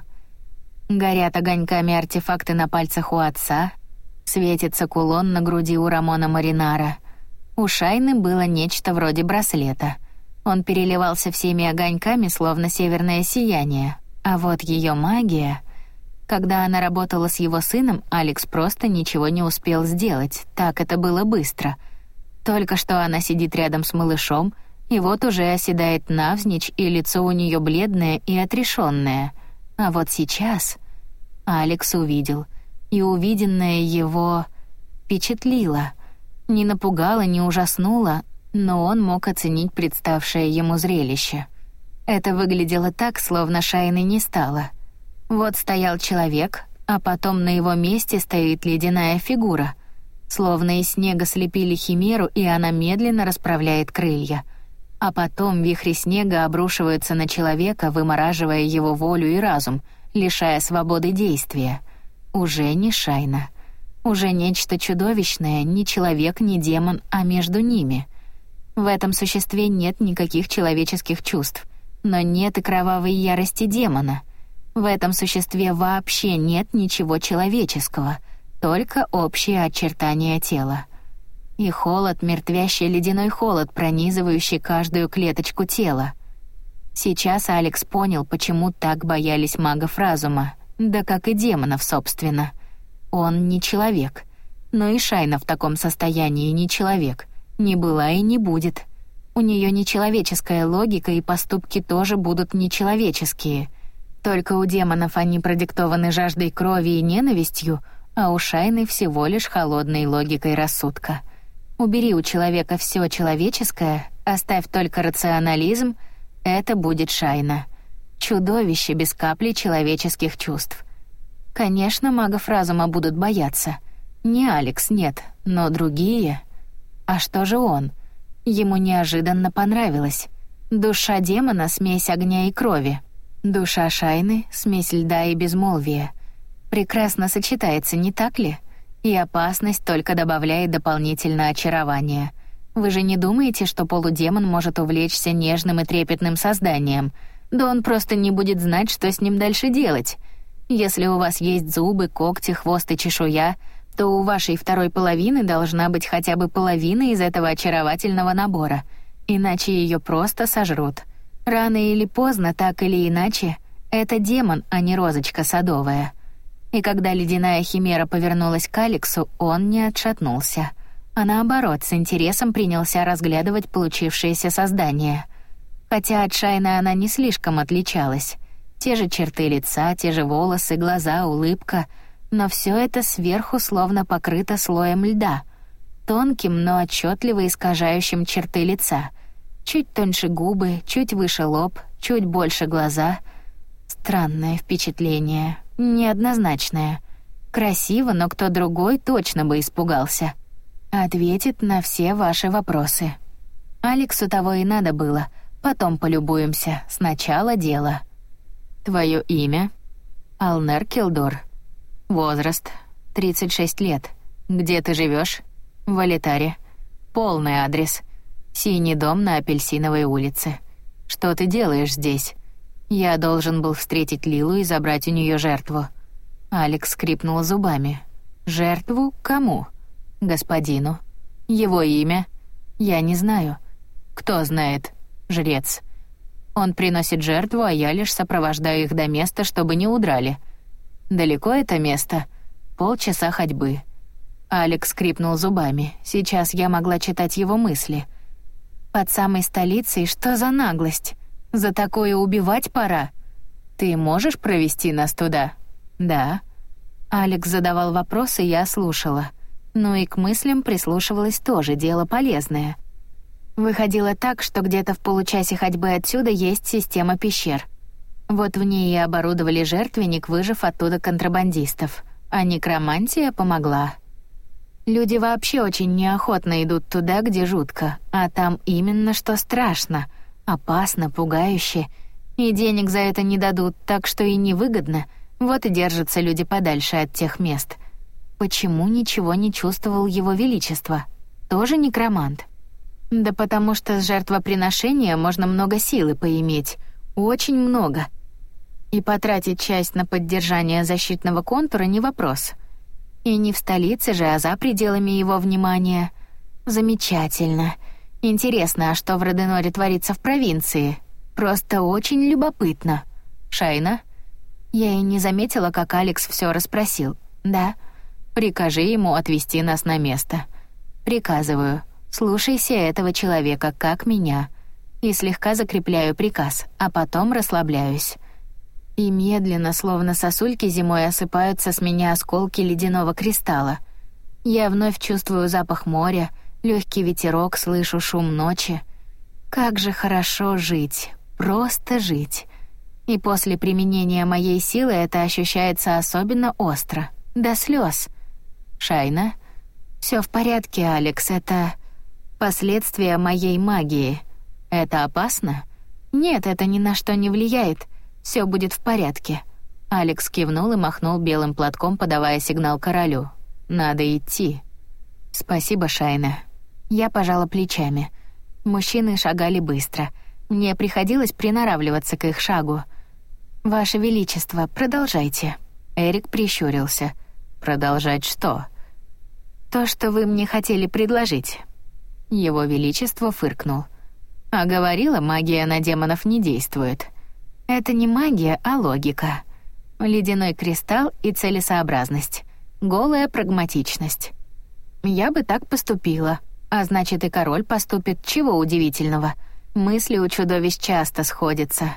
Горят огоньками артефакты на пальцах у отца, светится кулон на груди у Рамона Маринара. У Шайны было нечто вроде браслета. Он переливался всеми огоньками, словно северное сияние. А вот ее магия... Когда она работала с его сыном, Алекс просто ничего не успел сделать, так это было быстро. Только что она сидит рядом с малышом, и вот уже оседает навзничь, и лицо у нее бледное и отрешенное. А вот сейчас Алекс увидел, и увиденное его впечатлило. Не напугало, не ужаснуло, но он мог оценить представшее ему зрелище. Это выглядело так, словно Шайны не стало. Вот стоял человек, а потом на его месте стоит ледяная фигура. Словно из снега слепили химеру, и она медленно расправляет крылья. А потом вихри снега обрушиваются на человека, вымораживая его волю и разум, лишая свободы действия. Уже не Шайна. Уже нечто чудовищное, не человек, не демон, а между ними. В этом существе нет никаких человеческих чувств, но нет и кровавой ярости демона. В этом существе вообще нет ничего человеческого, только общие очертания тела. И холод, мертвящий ледяной холод, пронизывающий каждую клеточку тела. Сейчас Алекс понял, почему так боялись магов разума, да как и демонов, собственно. Он не человек, но и Шайна в таком состоянии не человек, не была и не будет. У нее нечеловеческая логика, и поступки тоже будут нечеловеческие. Только у демонов они продиктованы жаждой крови и ненавистью, а у Шайны всего лишь холодной логикой рассудка. Убери у человека все человеческое, оставь только рационализм, это будет Шайна. Чудовище без капли человеческих чувств. Конечно, магов разума будут бояться. Не Алекс, нет, но другие. А что же он? Ему неожиданно понравилось. Душа демона — смесь огня и крови. Душа Шайны — смесь льда и безмолвия. Прекрасно сочетается, не так ли? И опасность только добавляет дополнительное очарование. Вы же не думаете, что полудемон может увлечься нежным и трепетным созданием? Да он просто не будет знать, что с ним дальше делать. Если у вас есть зубы, когти, хвост и чешуя, то у вашей второй половины должна быть хотя бы половина из этого очаровательного набора, иначе ее просто сожрут. Рано или поздно, так или иначе, это демон, а не розочка садовая. И когда ледяная химера повернулась к Алексу, он не отшатнулся, а наоборот, с интересом принялся разглядывать получившееся создание. Хотя от Шайны она не слишком отличалась. Те же черты лица, те же волосы, глаза, улыбка, но все это сверху словно покрыто слоем льда, тонким, но отчетливо искажающим черты лица. Чуть тоньше губы, чуть выше лоб, чуть больше глаза. Странное впечатление, неоднозначное. Красиво, но кто другой точно бы испугался. Ответит на все ваши вопросы. Алексу того и надо было. Потом полюбуемся. Сначала дело. Твое имя? Алнер Килдор. Возраст? тридцать шесть лет. Где ты живешь? В Алитаре. Полный адрес. Синий дом на Апельсиновой улице. Что ты делаешь здесь? Я должен был встретить Лилу и забрать у нее жертву. Алекс скрипнул зубами. Жертву кому? Господину. Его имя? Я не знаю. Кто знает? Жрец. Он приносит жертву, а я лишь сопровождаю их до места, чтобы не удрали. Далеко это место? Полчаса ходьбы. Алекс скрипнул зубами. Сейчас я могла читать его мысли. Под самой столицей что за наглость? За такое убивать пора. Ты можешь провести нас туда? Да. Алекс задавал вопросы, я слушала. Но и к мыслям прислушивалась тоже, дело полезное. Выходило так, что где-то в получасе ходьбы отсюда есть система пещер. Вот в ней и оборудовали жертвенник, выжив оттуда контрабандистов. А некромантия помогла. Люди вообще очень неохотно идут туда, где жутко, а там именно что страшно, опасно, пугающе. И денег за это не дадут, так что и невыгодно. Вот и держатся люди подальше от тех мест. Почему ничего не чувствовал его величество? Тоже некромант? Да потому что с жертвоприношения можно много силы поиметь. Очень много. И потратить часть на поддержание защитного контура не вопрос. И не в столице же, а за пределами его внимания. Замечательно. Интересно, а что в Роденоре творится в провинции? Просто очень любопытно. Шайна? Я и не заметила, как Алекс все расспросил. Да. Прикажи ему отвезти нас на место. Приказываю. Слушайся этого человека, как меня. И слегка закрепляю приказ, а потом расслабляюсь. И медленно, словно сосульки зимой, осыпаются с меня осколки ледяного кристалла. Я вновь чувствую запах моря, легкий ветерок, слышу шум ночи. Как же хорошо жить, просто жить. И после применения моей силы это ощущается особенно остро, до слез. Шайна? Все в порядке, Алекс, это последствия моей магии. Это опасно? Нет, это ни на что не влияет. Все будет в порядке. Алекс кивнул и махнул белым платком, подавая сигнал королю. Надо идти. Спасибо, Шайна. Я пожала плечами. Мужчины шагали быстро. Мне приходилось приноравливаться к их шагу. Ваше величество, продолжайте. Эрик прищурился. Продолжать что? То, что вы мне хотели предложить. Его величество фыркнул. А говорила, магия на демонов не действует. Это не магия, а логика. Ледяной кристалл и целесообразность. Голая прагматичность. Я бы так поступила. А значит, и король поступит, чего удивительного. Мысли у чудовищ часто сходятся.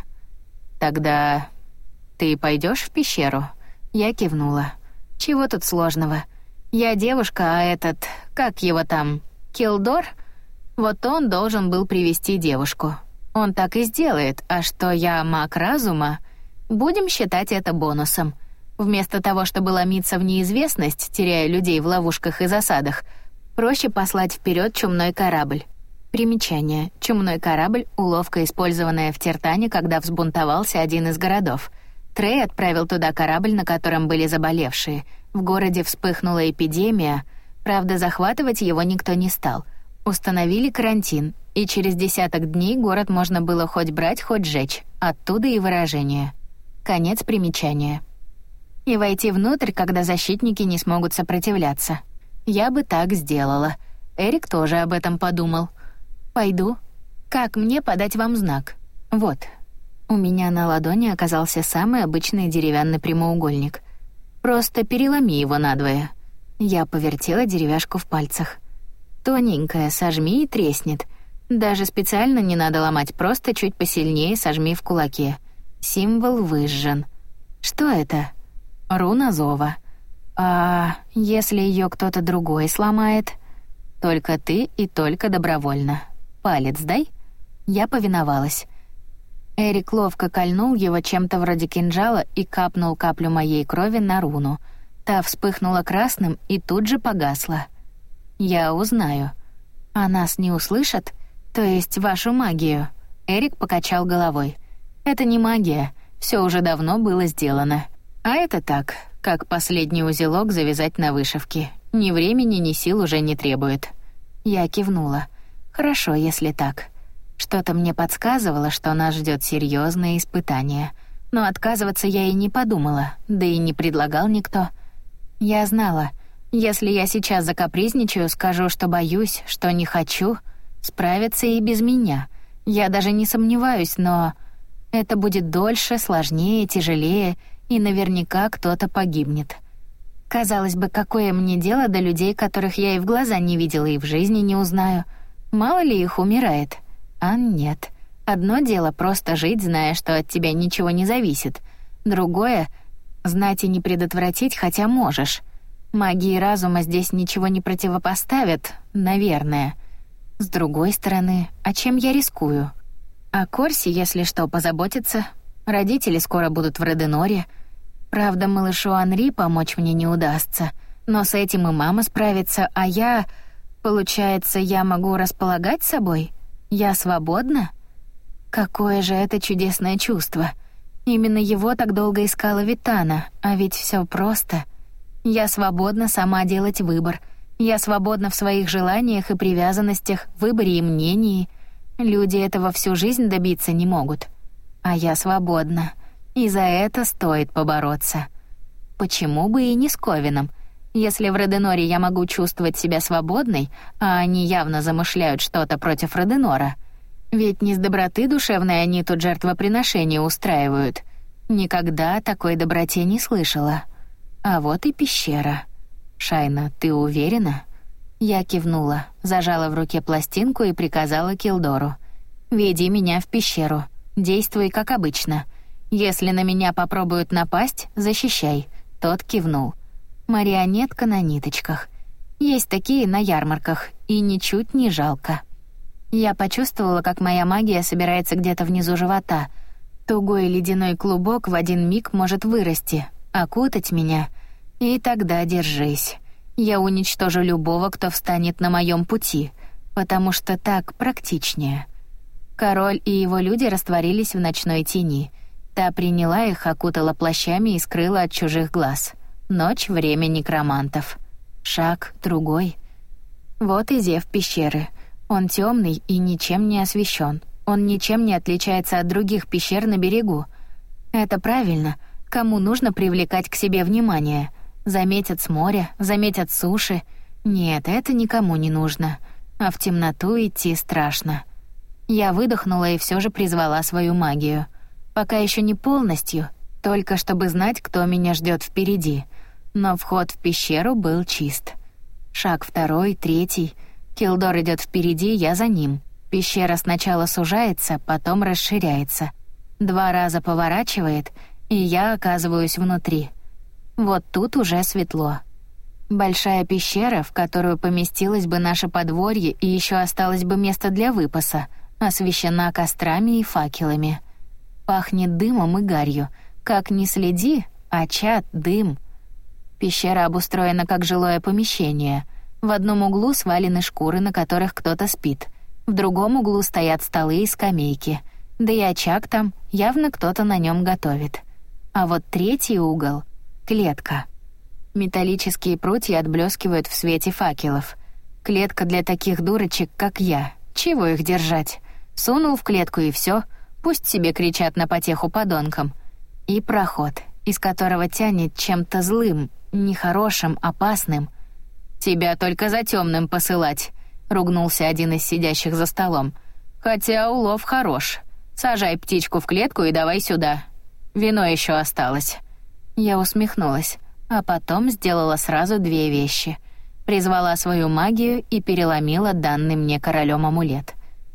Тогда ты пойдешь в пещеру? Я кивнула. Чего тут сложного? Я девушка, а этот, как его там, Килдор? Вот он должен был привести девушку. Он так и сделает, а что я маг разума, будем считать это бонусом. Вместо того, чтобы ломиться в неизвестность, теряя людей в ловушках и засадах, проще послать вперед чумной корабль. Примечание. Чумной корабль — уловка, использованная в Тертане, когда взбунтовался один из городов. Трей отправил туда корабль, на котором были заболевшие. В городе вспыхнула эпидемия, правда, захватывать его никто не стал. Установили карантин, и через десяток дней город можно было хоть брать, хоть сжечь. Оттуда и выражение. Конец примечания. И войти внутрь, когда защитники не смогут сопротивляться. Я бы так сделала. Эрик тоже об этом подумал. Пойду. Как мне подать вам знак? Вот. У меня на ладони оказался самый обычный деревянный прямоугольник. Просто переломи его надвое. Я повертела деревяшку в пальцах. Тоненькая, сожми и треснет. Даже специально не надо ломать, просто чуть посильнее сожми в кулаке. Символ выжжен. Что это? Руна зова. «А если ее кто-то другой сломает?» «Только ты и только добровольно. Палец дай». Я повиновалась. Эрик ловко кольнул его чем-то вроде кинжала и капнул каплю моей крови на руну. Та вспыхнула красным и тут же погасла. «Я узнаю. А нас не услышат? То есть вашу магию?» Эрик покачал головой. «Это не магия. Все уже давно было сделано. А это так, как последний узелок завязать на вышивке. Ни времени, ни сил уже не требует». Я кивнула. «Хорошо, если так». Что-то мне подсказывало, что нас ждет серьезное испытание. Но отказываться я и не подумала, да и не предлагал никто. Я знала, если я сейчас закапризничаю, скажу, что боюсь, что не хочу, справиться и без меня. Я даже не сомневаюсь, но это будет дольше, сложнее, тяжелее, и наверняка кто-то погибнет. Казалось бы, какое мне дело до людей, которых я и в глаза не видела, и в жизни не узнаю. Мало ли их умирает. А нет. Одно дело просто жить, зная, что от тебя ничего не зависит. Другое — знать и не предотвратить, хотя можешь. Магии разума здесь ничего не противопоставят, наверное. С другой стороны, а чем я рискую? О Корсе, если что, позаботиться. Родители скоро будут в Роденоре. Правда, малышу Анри помочь мне не удастся. Но с этим и мама справится, а я... Получается, я могу располагать собой? Я свободна? Какое же это чудесное чувство. Именно его так долго искала Витана, а ведь все просто. Я свободна сама делать выбор. Я свободна в своих желаниях и привязанностях, выборе и мнении. Люди этого всю жизнь добиться не могут. А я свободна. И за это стоит побороться. Почему бы и не с Ковином? Если в Роденоре я могу чувствовать себя свободной, а они явно замышляют что-то против Роденора. Ведь не с доброты душевной они тут жертвоприношения устраивают. Никогда о такой доброте не слышала. А вот и пещера. «Шайна, ты уверена?» Я кивнула, зажала в руке пластинку и приказала Килдору: «Веди меня в пещеру. Действуй как обычно. Если на меня попробуют напасть, защищай». Тот кивнул. Марионетка на ниточках. Есть такие на ярмарках, и ничуть не жалко. Я почувствовала, как моя магия собирается где-то внизу живота. Тугой ледяной клубок в один миг может вырасти, окутать меня. И тогда держись. Я уничтожу любого, кто встанет на моем пути, потому что так практичнее. Король и его люди растворились в ночной тени. Та приняла их, окутала плащами и скрыла от чужих глаз. Ночь — время некромантов. Шаг, другой. Вот и зев пещеры. Он темный и ничем не освещен. Он ничем не отличается от других пещер на берегу. Это правильно. Кому нужно привлекать к себе внимание? Заметят с моря, заметят с суши. Нет, это никому не нужно. А в темноту идти страшно. Я выдохнула и все же призвала свою магию. Пока еще не полностью, только чтобы знать, кто меня ждет впереди. Но вход в пещеру был чист. Шаг второй, третий. Килдор идет впереди, я за ним. Пещера сначала сужается, потом расширяется. Два раза поворачивает, и я оказываюсь внутри. Вот тут уже светло. Большая пещера, в которую поместилось бы наше подворье и еще осталось бы место для выпаса, освещена кострами и факелами. Пахнет дымом и гарью. Как ни следи, а чад, дым. Пещера обустроена как жилое помещение. В одном углу свалены шкуры, на которых кто-то спит. В другом углу стоят столы и скамейки. Да и очаг там, явно кто-то на нем готовит. А вот третий угол — клетка. Металлические прутья отблескивают в свете факелов. Клетка для таких дурочек, как я. Чего их держать? Сунул в клетку и все. Пусть себе кричат на потеху подонкам. И проход, из которого тянет чем-то злым, нехорошим, опасным. «Тебя только за темным посылать», — ругнулся один из сидящих за столом. «Хотя улов хорош. Сажай птичку в клетку и давай сюда. Вино еще осталось». Я усмехнулась, а потом сделала сразу две вещи. Призвала свою магию и переломила данный мне королем амулет.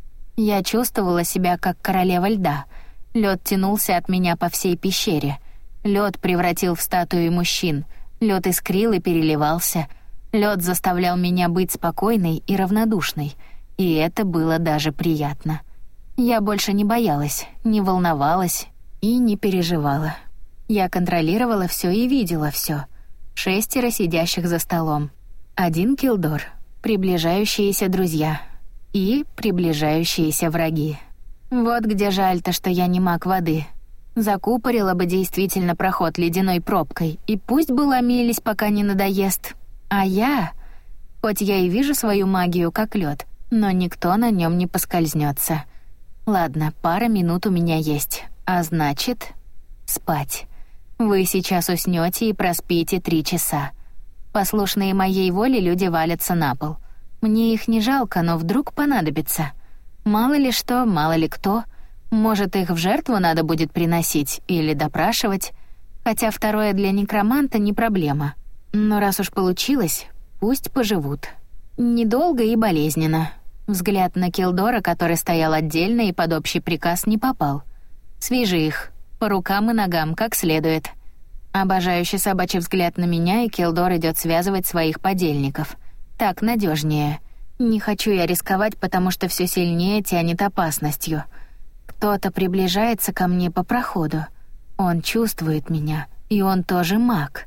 Я чувствовала себя как королева льда. Лед тянулся от меня по всей пещере. Лед превратил в статуи мужчин. Лед искрил и переливался. Лед заставлял меня быть спокойной и равнодушной, и это было даже приятно. Я больше не боялась, не волновалась и не переживала. Я контролировала все и видела все. Шестеро сидящих за столом. Один Килдор, приближающиеся друзья и приближающиеся враги. Вот где жаль-то, что я не маг воды. Закупорила бы действительно проход ледяной пробкой, и пусть бы ломились, пока не надоест. А я... Хоть я и вижу свою магию как лед, но никто на нем не поскользнется. Ладно, пара минут у меня есть, а значит... спать. Вы сейчас уснете и проспите три часа. Послушные моей воле люди валятся на пол. Мне их не жалко, но вдруг понадобится. Мало ли что, мало ли кто... Может, их в жертву надо будет приносить или допрашивать, хотя второе для некроманта не проблема. Но раз уж получилось, пусть поживут. Недолго и болезненно. Взгляд на Килдора, который стоял отдельно и под общий приказ, не попал. «Свяжи их, по рукам и ногам, как следует». Обожающий собачий взгляд на меня, и Килдор идет связывать своих подельников. Так надежнее. Не хочу я рисковать, потому что все сильнее тянет опасностью. Кто-то приближается ко мне по проходу. Он чувствует меня, и он тоже маг.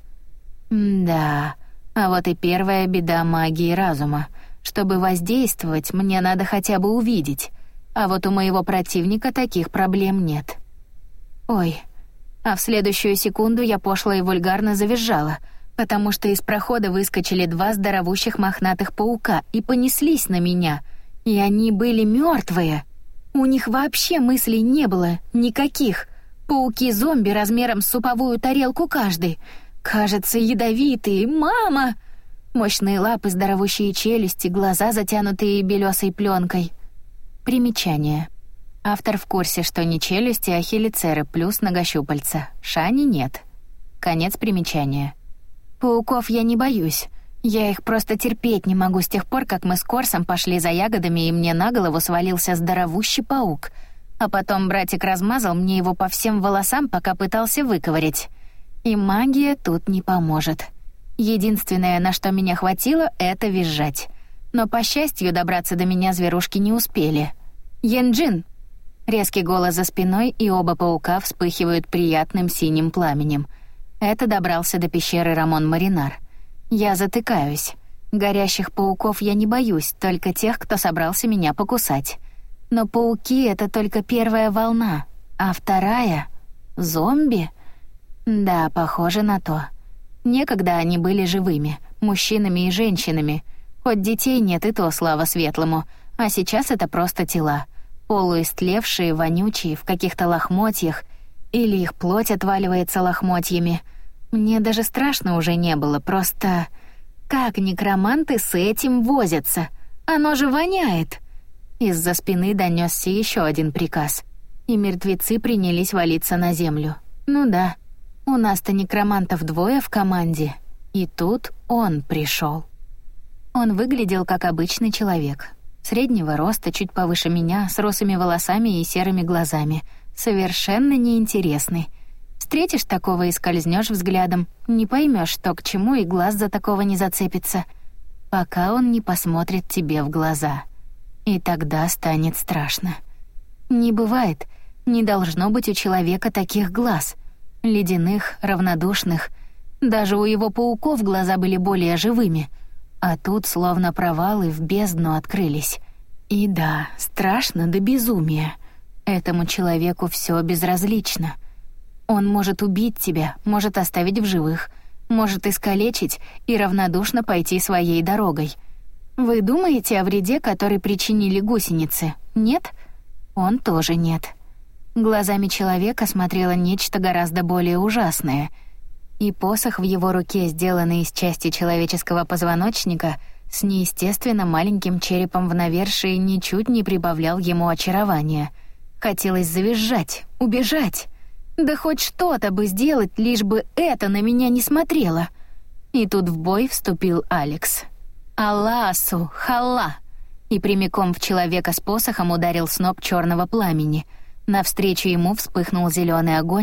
М-да, а вот и первая беда магии разума. Чтобы воздействовать, мне надо хотя бы увидеть. А вот у моего противника таких проблем нет. Ой, а в следующую секунду я пошло и вульгарно завизжала, потому что из прохода выскочили два здоровущих мохнатых паука и понеслись на меня. И они были мертвые. У них вообще мыслей не было, никаких. Пауки-зомби размером с суповую тарелку каждый. Кажется, ядовитые. Мама! Мощные лапы, здоровущие челюсти, глаза, затянутые белесой пленкой. Примечание. Автор в курсе, что не челюсти, а хелицеры плюс многощупальца. Шани нет. Конец примечания. Пауков я не боюсь. Я их просто терпеть не могу с тех пор, как мы с Корсом пошли за ягодами, и мне на голову свалился здоровущий паук. А потом братик размазал мне его по всем волосам, пока пытался выковырять. И магия тут не поможет. Единственное, на что меня хватило, это визжать. Но, по счастью, добраться до меня зверушки не успели. «Янджин!» Резкий голос за спиной, и оба паука вспыхивают приятным синим пламенем. Это добрался до пещеры Рамон Маринар. Я затыкаюсь. Горящих пауков я не боюсь, только тех, кто собрался меня покусать. Но пауки — это только первая волна, а вторая — зомби? Да, похоже на то. Некогда они были живыми, мужчинами и женщинами. Хоть детей нет, и то слава светлому, а сейчас это просто тела. Полуистлевшие, вонючие, в каких-то лохмотьях, или их плоть отваливается лохмотьями. Мне даже страшно уже не было, просто... Как некроманты с этим возятся? Оно же воняет! Из-за спины донёсся ещё один приказ, и мертвецы принялись валиться на землю. Ну да, у нас-то некромантов двое в команде, и тут он пришёл. Он выглядел как обычный человек. Среднего роста, чуть повыше меня, с русыми волосами и серыми глазами. Совершенно неинтересный. Встретишь такого и скользнёшь взглядом, не поймёшь, что к чему, и глаз за такого не зацепится, пока он не посмотрит тебе в глаза. И тогда станет страшно. Не бывает, не должно быть у человека таких глаз. Ледяных, равнодушных. Даже у его пауков глаза были более живыми. А тут словно провалы в бездну открылись. И да, страшно до безумия. Этому человеку всё безразлично. Он может убить тебя, может оставить в живых, может искалечить и равнодушно пойти своей дорогой. Вы думаете о вреде, который причинили гусеницы? Нет? Он тоже нет. Глазами человека смотрело нечто гораздо более ужасное. И посох в его руке, сделанный из части человеческого позвоночника, с неестественно маленьким черепом в навершии, ничуть не прибавлял ему очарования. Хотелось завизжать, убежать. Да хоть что-то бы сделать, лишь бы это на меня не смотрело. И тут в бой вступил Алекс. Аласу, халла! И прямиком в человека с посохом ударил сноп черного пламени. Навстречу ему вспыхнул зеленый огонь,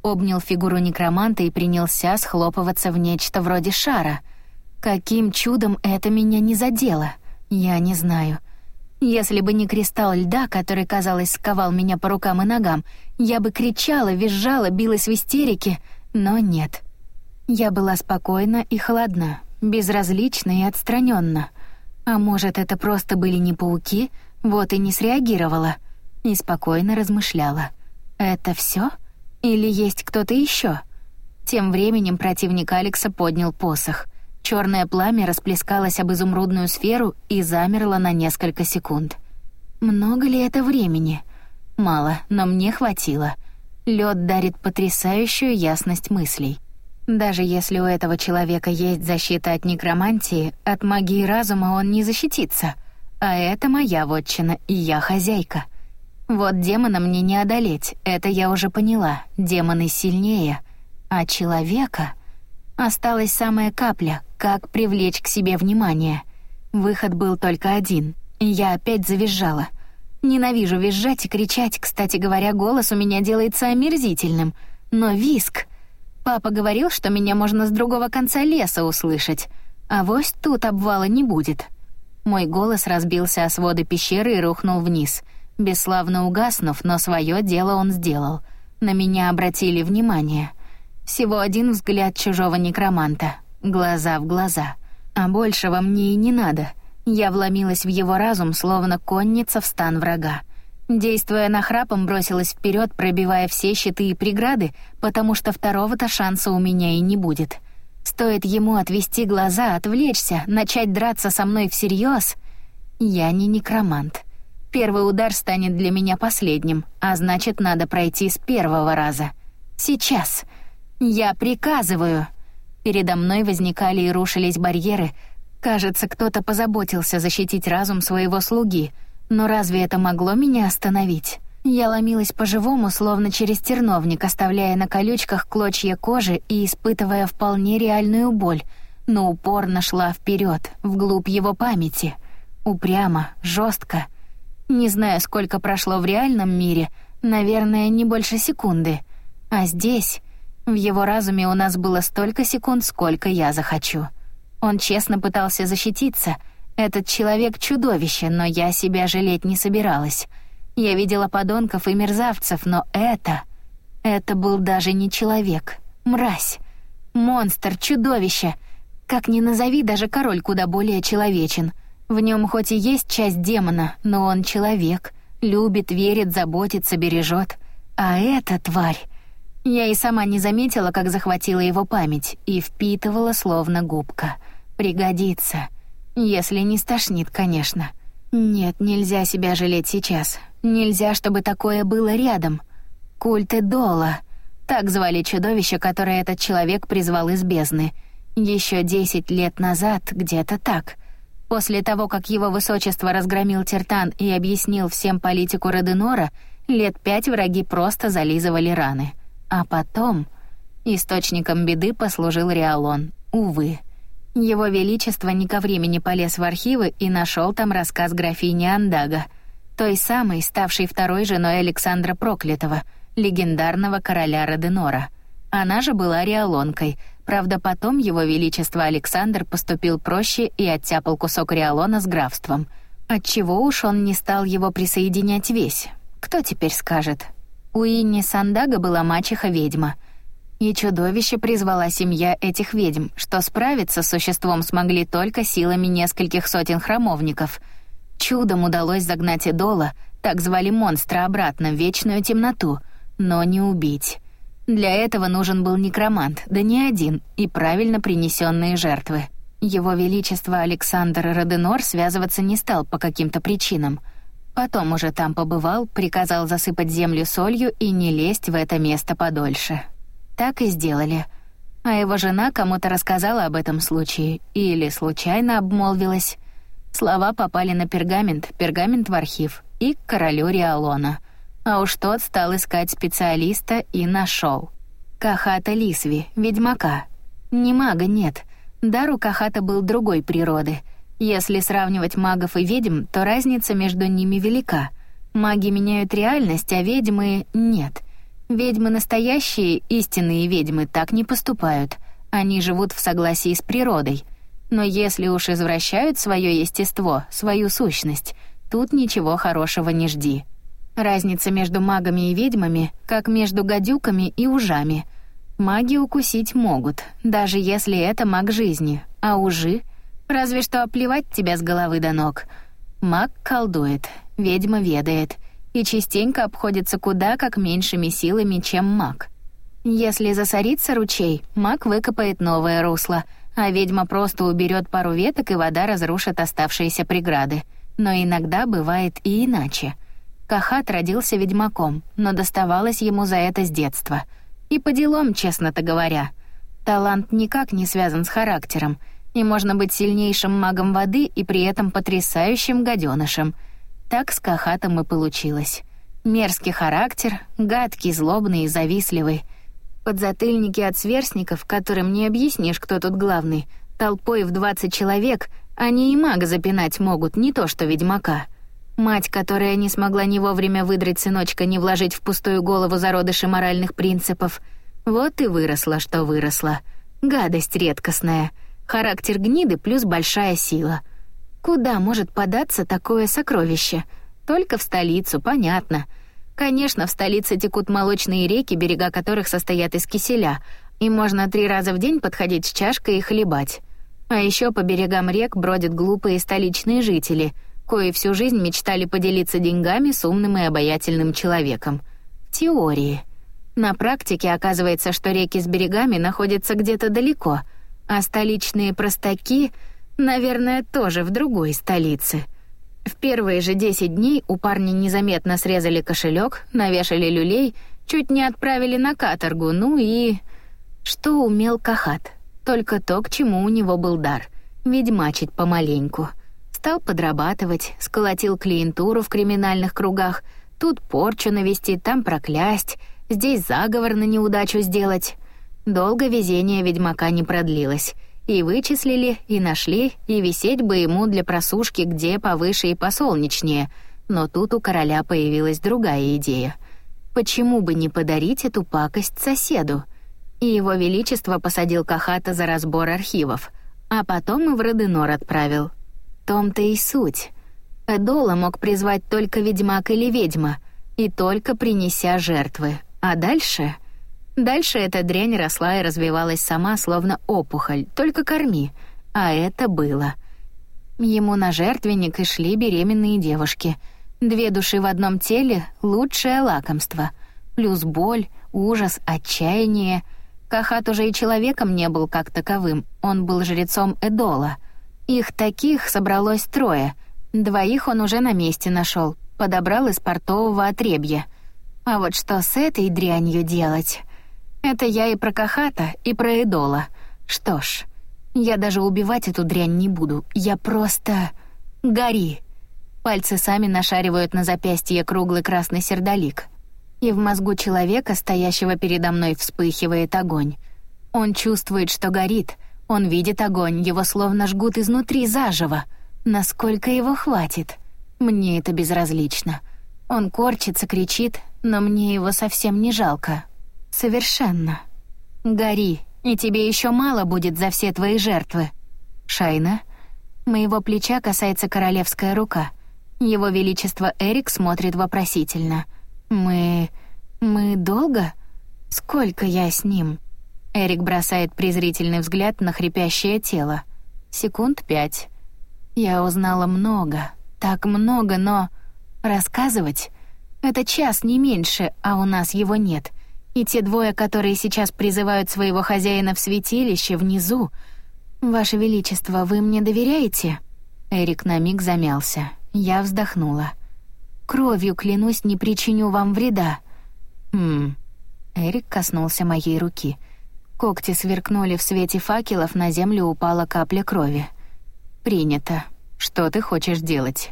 обнял фигуру некроманта и принялся схлопываться в нечто вроде шара. Каким чудом это меня не задело? Я не знаю. Если бы не кристалл льда, который, казалось, сковал меня по рукам и ногам, я бы кричала, визжала, билась в истерике, но нет. Я была спокойна и холодна, безразлична и отстраненна. А может, это просто были не пауки, вот и не среагировала. И спокойно размышляла. Это все? Или есть кто-то еще? Тем временем противник Алекса поднял посох. Черное пламя расплескалось об изумрудную сферу и замерло на несколько секунд. Много ли это времени? Мало, но мне хватило. Лед дарит потрясающую ясность мыслей. Даже если у этого человека есть защита от некромантии, от магии разума он не защитится. А это моя вотчина, и я хозяйка. Вот демона мне не одолеть, это я уже поняла. Демоны сильнее. А человека... Осталась самая капля, как привлечь к себе внимание. Выход был только один, и я опять завизжала. Ненавижу визжать и кричать, кстати говоря, голос у меня делается омерзительным. Но визг... Папа говорил, что меня можно с другого конца леса услышать. Авось тут обвала не будет. Мой голос разбился о своды пещеры и рухнул вниз. Бесславно угаснув, но свое дело он сделал. На меня обратили внимание. Всего один взгляд чужого некроманта. Глаза в глаза. А большего мне и не надо. Я вломилась в его разум, словно конница в стан врага. Действуя нахрапом, бросилась вперед, пробивая все щиты и преграды, потому что второго-то шанса у меня и не будет. Стоит ему отвести глаза, отвлечься, начать драться со мной всерьез. Я не некромант. Первый удар станет для меня последним, а значит, надо пройти с первого раза. Сейчас. Я приказываю. Передо мной возникали и рушились барьеры. Кажется, кто-то позаботился защитить разум своего слуги. Но разве это могло меня остановить? Я ломилась по-живому, словно через терновник, оставляя на колючках клочья кожи и испытывая вполне реальную боль, но упорно шла вперед, вглубь его памяти. Упрямо, жестко. Не знаю, сколько прошло в реальном мире, наверное, не больше секунды. А здесь, в его разуме, у нас было столько секунд, сколько я захочу. Он честно пытался защититься. Этот человек — чудовище, но я себя жалеть не собиралась. Я видела подонков и мерзавцев, но это... Это был даже не человек. Мразь. Монстр, чудовище. Как ни назови, даже король куда более человечен. В нем хоть и есть часть демона, но он человек. Любит, верит, заботится, бережет. А эта тварь... Я и сама не заметила, как захватила его память, и впитывала словно губка. Пригодится. Если не стошнит, конечно. Нет, нельзя себя жалеть сейчас. Нельзя, чтобы такое было рядом. Культ Идола. Так звали чудовище, которое этот человек призвал из бездны. Еще десять лет назад, где-то так. После того, как его высочество разгромил Тертан и объяснил всем политику Роденора, лет пять враги просто зализывали раны. А потом... Источником беды послужил Риалон. Увы. Его Величество не ко времени полез в архивы и нашел там рассказ графини Андага, той самой, ставшей второй женой Александра Проклятого, легендарного короля Роденора. Она же была Риалонкой, правда, потом Его Величество Александр поступил проще и оттяпал кусок Риалона с графством. Отчего уж он не стал его присоединять весь? Кто теперь скажет? У Инни Сандага была мачеха-ведьма, и чудовище призвала семья этих ведьм, что справиться с существом смогли только силами нескольких сотен храмовников. Чудом удалось загнать Идола, так звали монстра, обратно в вечную темноту, но не убить. Для этого нужен был некромант, да не один, и правильно принесенные жертвы. Его Величество Александр Роденор связываться не стал по каким-то причинам. Потом уже там побывал, приказал засыпать землю солью и не лезть в это место подольше. Так и сделали. А его жена кому-то рассказала об этом случае или случайно обмолвилась. Слова попали на пергамент, пергамент в архив и к королю Риалона. А уж тот стал искать специалиста и нашел. Кахата Лисви, ведьмака. Не мага, нет. Дар у Кахата был другой природы. Если сравнивать магов и ведьм, то разница между ними велика. Маги меняют реальность, а ведьмы — нет. Ведьмы настоящие, истинные ведьмы, так не поступают. Они живут в согласии с природой. Но если уж извращают свое естество, свою сущность, тут ничего хорошего не жди. Разница между магами и ведьмами, как между гадюками и ужами. Маги укусить могут, даже если это маг жизни, а ужи — разве что оплевать тебя с головы до ног. Маг колдует, ведьма ведает, и частенько обходится куда как меньшими силами, чем маг. Если засорится ручей, маг выкопает новое русло, а ведьма просто уберет пару веток, и вода разрушит оставшиеся преграды. Но иногда бывает и иначе. Кахат родился ведьмаком, но доставалось ему за это с детства. И по делам, честно-то говоря. Талант никак не связан с характером, и можно быть сильнейшим магом воды и при этом потрясающим гаденышем. Так с Кахатом и получилось. Мерзкий характер, гадкий, злобный и завистливый. Подзатыльники от сверстников, которым не объяснишь, кто тут главный, толпой в двадцать человек, они и мага запинать могут, не то что ведьмака. Мать, которая не смогла ни вовремя выдрать сыночка, ни вложить в пустую голову зародыши моральных принципов. Вот и выросла, что выросла. Гадость редкостная. Характер гниды плюс большая сила. Куда может податься такое сокровище? Только в столицу, понятно. Конечно, в столице текут молочные реки, берега которых состоят из киселя, и можно три раза в день подходить с чашкой и хлебать. А еще по берегам рек бродят глупые столичные жители, кои всю жизнь мечтали поделиться деньгами с умным и обаятельным человеком. В теории. На практике оказывается, что реки с берегами находятся где-то далеко, а столичные простаки, наверное, тоже в другой столице. В первые же десять дней у парня незаметно срезали кошелек, навешали люлей, чуть не отправили на каторгу, ну и... Что умел Кахат? Только то, к чему у него был дар — ведьмачить помаленьку. Стал подрабатывать, сколотил клиентуру в криминальных кругах, тут порчу навести, там проклясть, здесь заговор на неудачу сделать. Долго везение ведьмака не продлилось. И вычислили, и нашли, и висеть бы ему для просушки где повыше и посолнечнее. Но тут у короля появилась другая идея. Почему бы не подарить эту пакость соседу? И его величество посадил Кахата за разбор архивов, а потом и в Роденор отправил. В том-то и суть. Эдола мог призвать только ведьмак или ведьма, и только принеся жертвы. А дальше... Дальше эта дрянь росла и развивалась сама, словно опухоль, только корми. А это было. Ему на жертвенник и шли беременные девушки. Две души в одном теле — лучшее лакомство. Плюс боль, ужас, отчаяние. Кахат уже и человеком не был как таковым, он был жрецом Эдола. Их таких собралось трое. Двоих он уже на месте нашел, подобрал из портового отребья. А вот что с этой дрянью делать... Это я и про Кахата, и про Эдола. Что ж, я даже убивать эту дрянь не буду. Я просто... Гори. Пальцы сами нашаривают на запястье круглый красный сердолик. И в мозгу человека, стоящего передо мной, вспыхивает огонь. Он чувствует, что горит. Он видит огонь, его словно жгут изнутри заживо. Насколько его хватит? Мне это безразлично. Он корчится, кричит, но мне его совсем не жалко. Совершенно. Гори, и тебе еще мало будет за все твои жертвы. Шайна. Моего плеча касается королевская рука. Его величество Эрик смотрит вопросительно. Мы... мы долго? Сколько я с ним? Эрик бросает презрительный взгляд на хрипящее тело. Секунд пять. Я узнала много, так много, но... Рассказывать? Это час, не меньше, а у нас его нет. И те двое, которые сейчас призывают своего хозяина в святилище внизу... Ваше Величество, вы мне доверяете? Эрик на миг замялся. Я вздохнула. Кровью, клянусь, не причиню вам вреда. Хм... Эрик коснулся моей руки. Когти сверкнули в свете факелов, на землю упала капля крови. Принято. Что ты хочешь делать?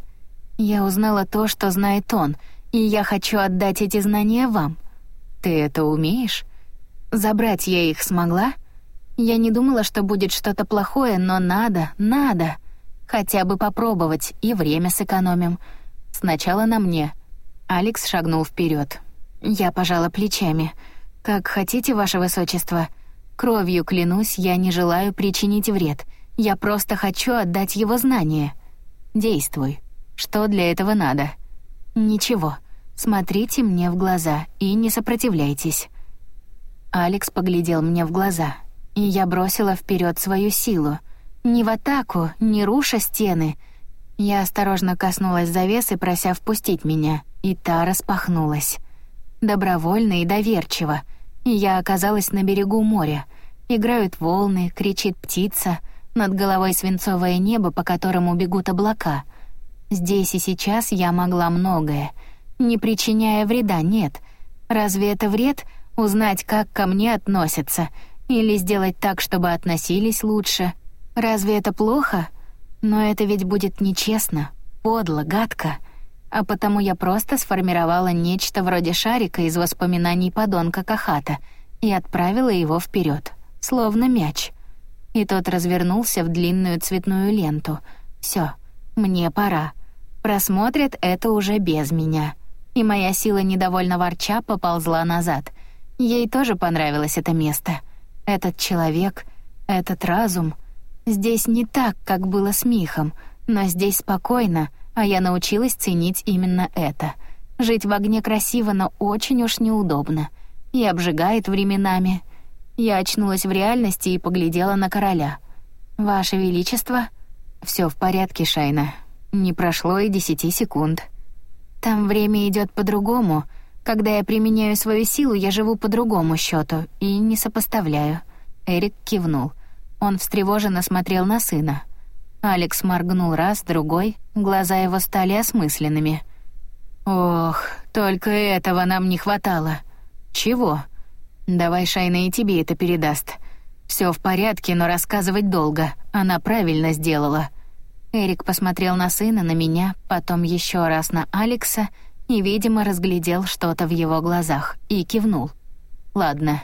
Я узнала то, что знает он, и я хочу отдать эти знания вам. Ты это умеешь? Забрать я их смогла? Я не думала, что будет что-то плохое, но надо, надо. Хотя бы попробовать, и время сэкономим. Сначала на мне. Алекс шагнул вперед. Я пожала плечами. «Как хотите, ваше высочество. Кровью клянусь, я не желаю причинить вред. Я просто хочу отдать его знания». «Действуй. Что для этого надо?» «Ничего. Смотрите мне в глаза и не сопротивляйтесь». Алекс поглядел мне в глаза, и я бросила вперед свою силу. Не в атаку, не руша стены. Я осторожно коснулась завесы, прося впустить меня, и та распахнулась. Добровольно и доверчиво. И я оказалась на берегу моря. Играют волны, кричит птица, над головой свинцовое небо, по которому бегут облака. Здесь и сейчас я могла многое, не причиняя вреда, нет. Разве это вред — узнать, как ко мне относятся, или сделать так, чтобы относились лучше? Разве это плохо? Но это ведь будет нечестно, подло, гадко. А потому я просто сформировала нечто вроде шарика из воспоминаний подонка Кахата и отправила его вперед, словно мяч. И тот развернулся в длинную цветную ленту. Все, мне пора. Просмотрят это уже без меня. И моя сила недовольно ворча поползла назад. Ей тоже понравилось это место. Этот человек, этот разум. Здесь не так, как было с Михом, но здесь спокойно, а я научилась ценить именно это. Жить в огне красиво, но очень уж неудобно. И обжигает временами. Я очнулась в реальности и поглядела на короля. «Ваше Величество?» «Всё в порядке, Шайна. Не прошло и десяти секунд». «Там время идёт по-другому. Когда я применяю свою силу, я живу по другому счёту и не сопоставляю». Эрик кивнул. Он встревоженно смотрел на сына. Алекс моргнул раз, другой, глаза его стали осмысленными. «Ох, только этого нам не хватало». «Чего?» «Давай Шайна и тебе это передаст. Всё в порядке, но рассказывать долго. Она правильно сделала». Эрик посмотрел на сына, на меня, потом ещё раз на Алекса и, видимо, разглядел что-то в его глазах и кивнул. «Ладно».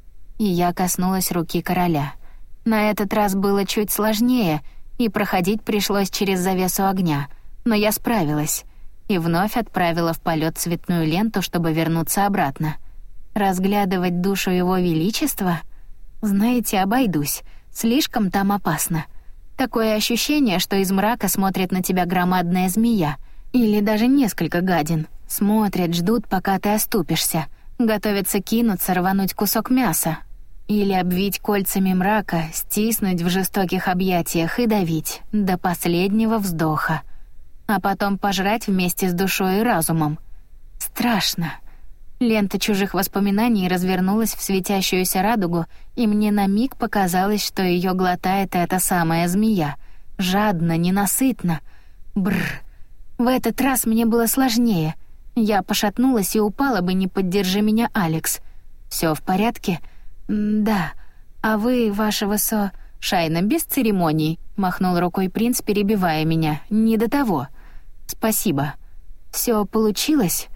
И я коснулась руки короля. На этот раз было чуть сложнее, и проходить пришлось через завесу огня, но я справилась и вновь отправила в полёт цветную ленту, чтобы вернуться обратно. Разглядывать душу его величества? Знаете, обойдусь, слишком там опасно. Такое ощущение, что из мрака смотрит на тебя громадная змея, или даже несколько гадин. Смотрят, ждут, пока ты оступишься, готовятся кинуться, рвануть кусок мяса. Или обвить кольцами мрака, стиснуть в жестоких объятиях и давить до последнего вздоха. А потом пожрать вместе с душой и разумом. Страшно. Лента чужих воспоминаний развернулась в светящуюся радугу, и мне на миг показалось, что её глотает эта самая змея. Жадно, ненасытно. Бррр. В этот раз мне было сложнее. Я пошатнулась и упала бы, не поддержи меня Алекс. «Всё в порядке?» «Да. А вы, ваше высо...» «Шайна, без церемоний», — махнул рукой принц, перебивая меня. «Не до того». «Спасибо». «Всё получилось?»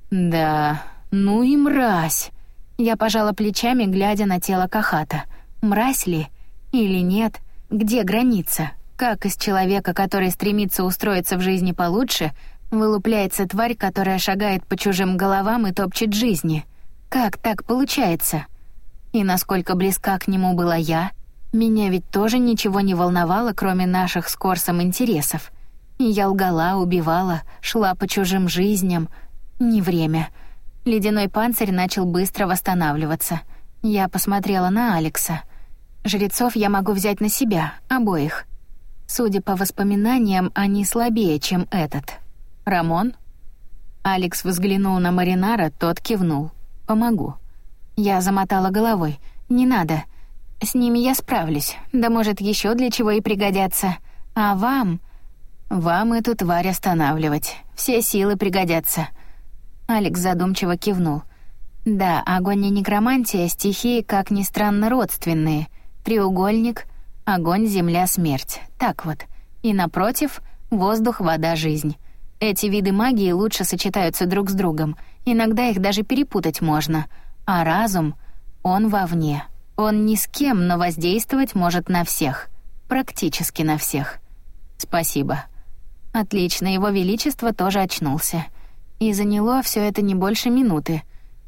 «Да. Ну и мразь». Я пожала плечами, глядя на тело Кахата. Мразь ли? Или нет? Где граница? Как из человека, который стремится устроиться в жизни получше, вылупляется тварь, которая шагает по чужим головам и топчет жизни? Как так получается? И насколько близка к нему была я? Меня ведь тоже ничего не волновало, кроме наших с Корсом интересов. И я лгала, убивала, шла по чужим жизням. Не время. Ледяной панцирь начал быстро восстанавливаться. Я посмотрела на Алекса. Жрецов я могу взять на себя, обоих. Судя по воспоминаниям, они слабее, чем этот. «Рамон?» Алекс взглянул на Маринара, тот кивнул. «Помогу». Я замотала головой. «Не надо. С ними я справлюсь. Да может, еще для чего и пригодятся. А вам...» «Вам эту тварь останавливать. Все силы пригодятся». Алекс задумчиво кивнул. «Да, огонь и некромантия — стихии, как ни странно, родственные. Треугольник — огонь, земля, смерть. Так вот. И напротив — воздух, вода, жизнь. Эти виды магии лучше сочетаются друг с другом. Иногда их даже перепутать можно. А разум, он вовне. Он ни с кем, но воздействовать может на всех. Практически на всех. Спасибо. Отлично, его величество тоже очнулся. И заняло все это не больше минуты.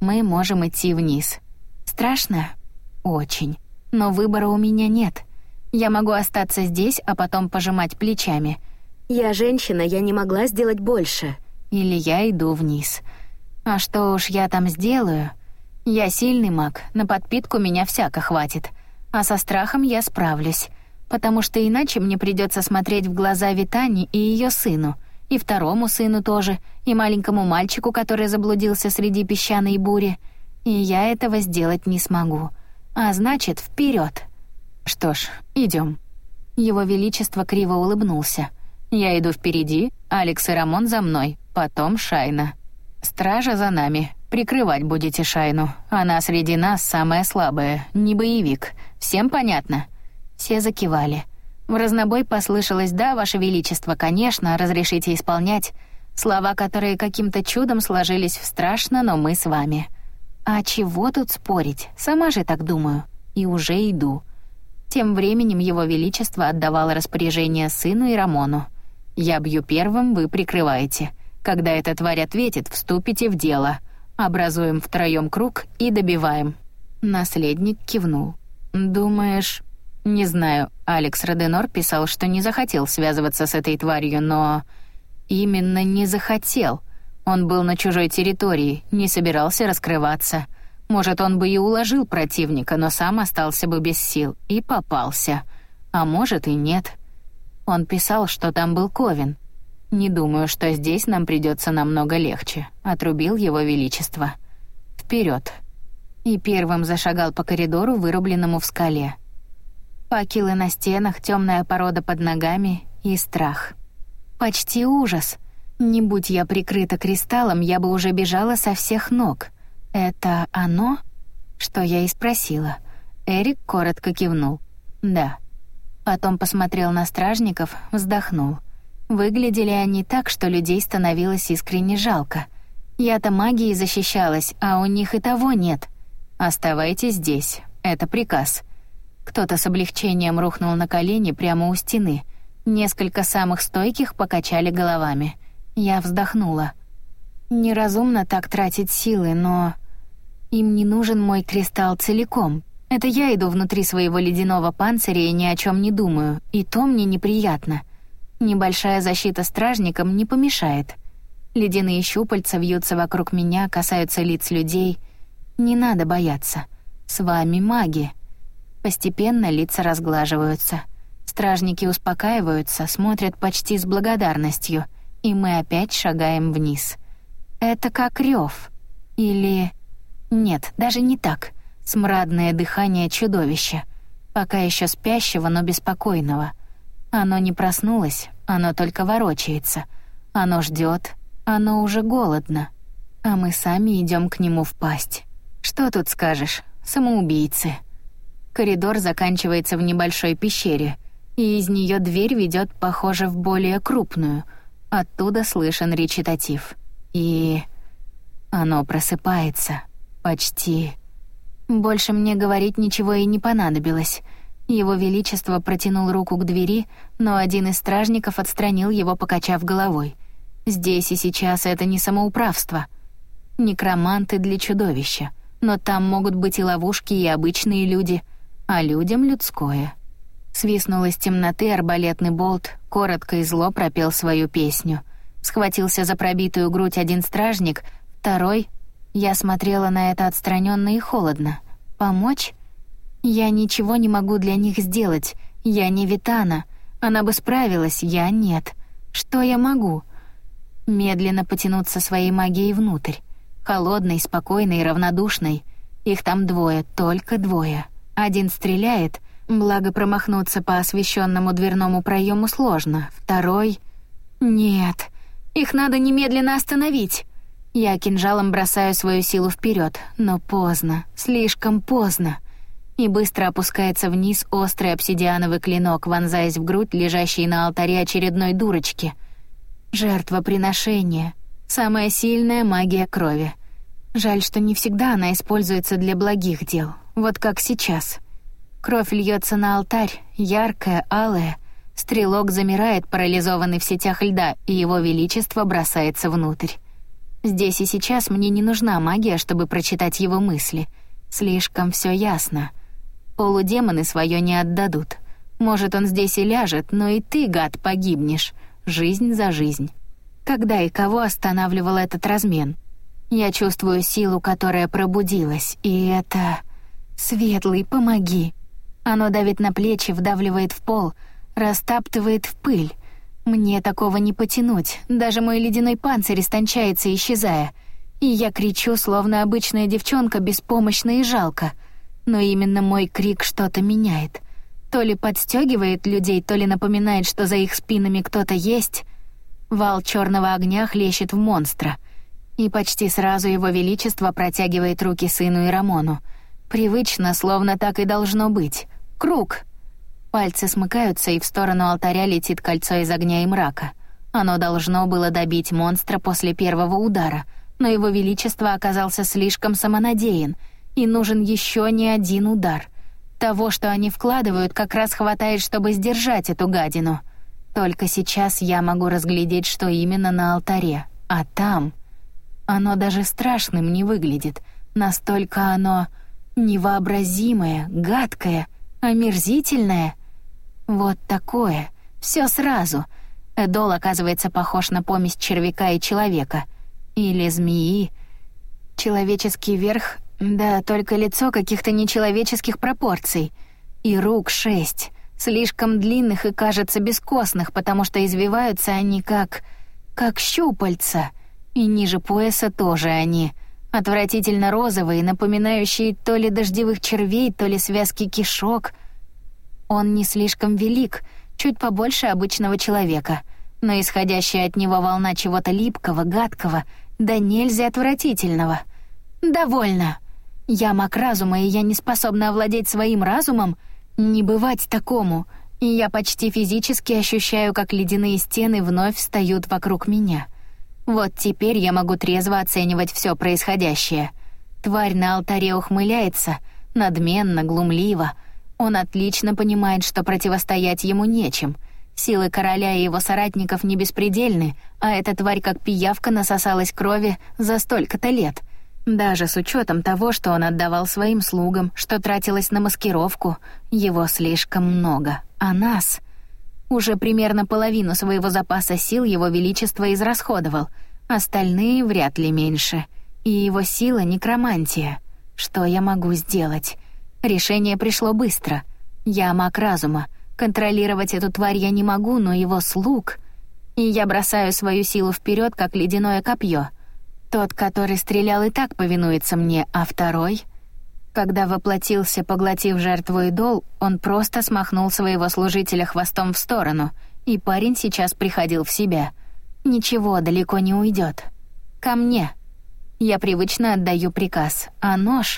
мы можем идти вниз. Страшно? Очень. Но выбора у меня нет. Я могу остаться здесь, а потом пожимать плечами. Я женщина, я не могла сделать больше. Или я иду вниз. А что уж я там сделаю? Я сильный маг, на подпитку меня всяко хватит. А со страхом я справлюсь. Потому что иначе мне придется смотреть в глаза Витане и ее сыну, и второму сыну тоже, и маленькому мальчику, который заблудился среди песчаной бури. И я этого сделать не смогу. А значит, вперед. Что ж, идем. Его Величество криво улыбнулся. Я иду впереди, Алекс и Рамон за мной, потом Шайна. Стража за нами. Прикрывать будете Шайну. Она среди нас самая слабая, не боевик. Всем понятно? Все закивали. В разнобой послышалось: «Да, Ваше Величество, конечно, разрешите исполнять». Слова, которые каким-то чудом сложились в «страшно, но мы с вами». А чего тут спорить? Сама же так думаю. И уже иду. Тем временем Его Величество отдавало распоряжение сыну и Рамону. «Я бью первым, вы прикрываете. Когда эта тварь ответит, вступите в дело. Образуем втроем круг и добиваем». Наследник кивнул. «Думаешь...» «Не знаю, Алекс Роденор писал, что не захотел связываться с этой тварью, но...» «Именно не захотел. Он был на чужой территории, не собирался раскрываться. Может, он бы и уложил противника, но сам остался бы без сил и попался. А может и нет. Он писал, что там был Ковен. Не думаю, что здесь нам придется намного легче», — отрубил Его Величество. «Вперед!» И первым зашагал по коридору, вырубленному в скале. Факелы на стенах, темная порода под ногами и страх. Почти ужас. Не будь я прикрыта кристаллом, я бы уже бежала со всех ног. «Это оно?» Что я и спросила. Эрик коротко кивнул. «Да». Потом посмотрел на стражников, вздохнул. Выглядели они так, что людей становилось искренне жалко. Я-то магией защищалась, а у них и того нет. «Оставайтесь здесь. Это приказ». Кто-то с облегчением рухнул на колени прямо у стены. Несколько самых стойких покачали головами. Я вздохнула. Неразумно так тратить силы, но... Им не нужен мой кристалл целиком. Это я иду внутри своего ледяного панциря и ни о чем не думаю, и то мне неприятно. Небольшая защита стражникам не помешает. Ледяные щупальца вьются вокруг меня, касаются лиц людей. Не надо бояться. С вами маги. Постепенно лица разглаживаются. Стражники успокаиваются, смотрят почти с благодарностью, и мы опять шагаем вниз. Это как рев. Или... Нет, даже не так. Смрадное дыхание чудовища. Пока еще спящего, но беспокойного. Оно не проснулось, оно только ворочается. Оно ждет, оно уже голодно. А мы сами идем к нему в пасть. Что тут скажешь? Самоубийцы. Коридор заканчивается в небольшой пещере, и из нее дверь ведет, похоже, в более крупную. Оттуда слышен речитатив. И... оно просыпается. Почти. Больше мне говорить ничего и не понадобилось. Его Величество протянул руку к двери, но один из стражников отстранил его, покачав головой. Здесь и сейчас это не самоуправство. Некроманты для чудовища. Но там могут быть и ловушки, и обычные люди, а людям людское. Свистнул из темноты арбалетный болт, коротко и зло пропел свою песню. Схватился за пробитую грудь один стражник, второй... Я смотрела на это отстраненно и холодно. Помочь? Я ничего не могу для них сделать. Я не Витана. Она бы справилась, я нет. Что я могу? Медленно потянуться своей магией внутрь. Холодной, спокойной, равнодушной. Их там двое, только двое. Один стреляет, благо промахнуться по освещенному дверному проему сложно. Второй... Нет, их надо немедленно остановить. Я кинжалом бросаю свою силу вперед, но поздно, слишком поздно. И быстро опускается вниз острый обсидиановый клинок, вонзаясь в грудь лежащей на алтаре очередной дурочки. Жертвоприношение. Самая сильная магия крови. Жаль, что не всегда она используется для благих дел, вот как сейчас. Кровь льется на алтарь, яркая, алая. Стрелок замирает, парализованный в сетях льда, и Его Величество бросается внутрь. Здесь и сейчас мне не нужна магия, чтобы прочитать его мысли. Слишком все ясно. Полудемоны свое не отдадут. Может, он здесь и ляжет, но и ты, гад, погибнешь. Жизнь за жизнь. Когда и кого останавливал этот размен? Я чувствую силу, которая пробудилась, и это... Светлый, помоги. Оно давит на плечи, вдавливает в пол, растаптывает в пыль. Мне такого не потянуть, даже мой ледяной панцирь истончается, исчезая. И я кричу, словно обычная девчонка, беспомощно и жалко. Но именно мой крик что-то меняет. То ли подстегивает людей, то ли напоминает, что за их спинами кто-то есть. Вал черного огня хлещет в монстра. И почти сразу его величество протягивает руки сыну и Рамону. Привычно, словно так и должно быть. Круг. Пальцы смыкаются, и в сторону алтаря летит кольцо из огня и мрака. Оно должно было добить монстра после первого удара, но его величество оказался слишком самонадеян, и нужен еще не один удар. Того, что они вкладывают, как раз хватает, чтобы сдержать эту гадину. Только сейчас я могу разглядеть, что именно на алтаре. А там... Оно даже страшным не выглядит. Настолько оно невообразимое, гадкое, омерзительное. Вот такое. Все сразу. Эдол оказывается похож на помесь червяка и человека. Или змеи. Человеческий верх, да, только лицо каких-то нечеловеческих пропорций. И рук шесть. Слишком длинных и, кажется, бескостных, потому что извиваются они как... как щупальца. И ниже пояса тоже они. Отвратительно розовые, напоминающие то ли дождевых червей, то ли связки кишок. Он не слишком велик, чуть побольше обычного человека, но исходящая от него волна чего-то липкого, гадкого, да нельзя отвратительного. Довольно. Я маг разума, и я не способна овладеть своим разумом. Не бывать такому. И я почти физически ощущаю, как ледяные стены вновь встают вокруг меня. Вот теперь я могу трезво оценивать все происходящее. Тварь на алтаре ухмыляется, надменно, глумливо. Он отлично понимает, что противостоять ему нечем. Силы короля и его соратников не беспредельны, а эта тварь как пиявка насосалась крови за столько-то лет. Даже с учетом того, что он отдавал своим слугам, что тратилось на маскировку, его слишком много. А нас... Уже примерно половину своего запаса сил его величество израсходовал, остальные вряд ли меньше. И его сила — некромантия. Что я могу сделать? Решение пришло быстро. Я маг разума. Контролировать эту тварь я не могу, но его слуг... И я бросаю свою силу вперед, как ледяное копье. Тот, который стрелял, и так повинуется мне, а второй... Когда воплотился, поглотив жертву идол, он просто смахнул своего служителя хвостом в сторону, и парень сейчас приходил в себя. Ничего, далеко не уйдет. Ко мне. Я привычно отдаю приказ, а нож...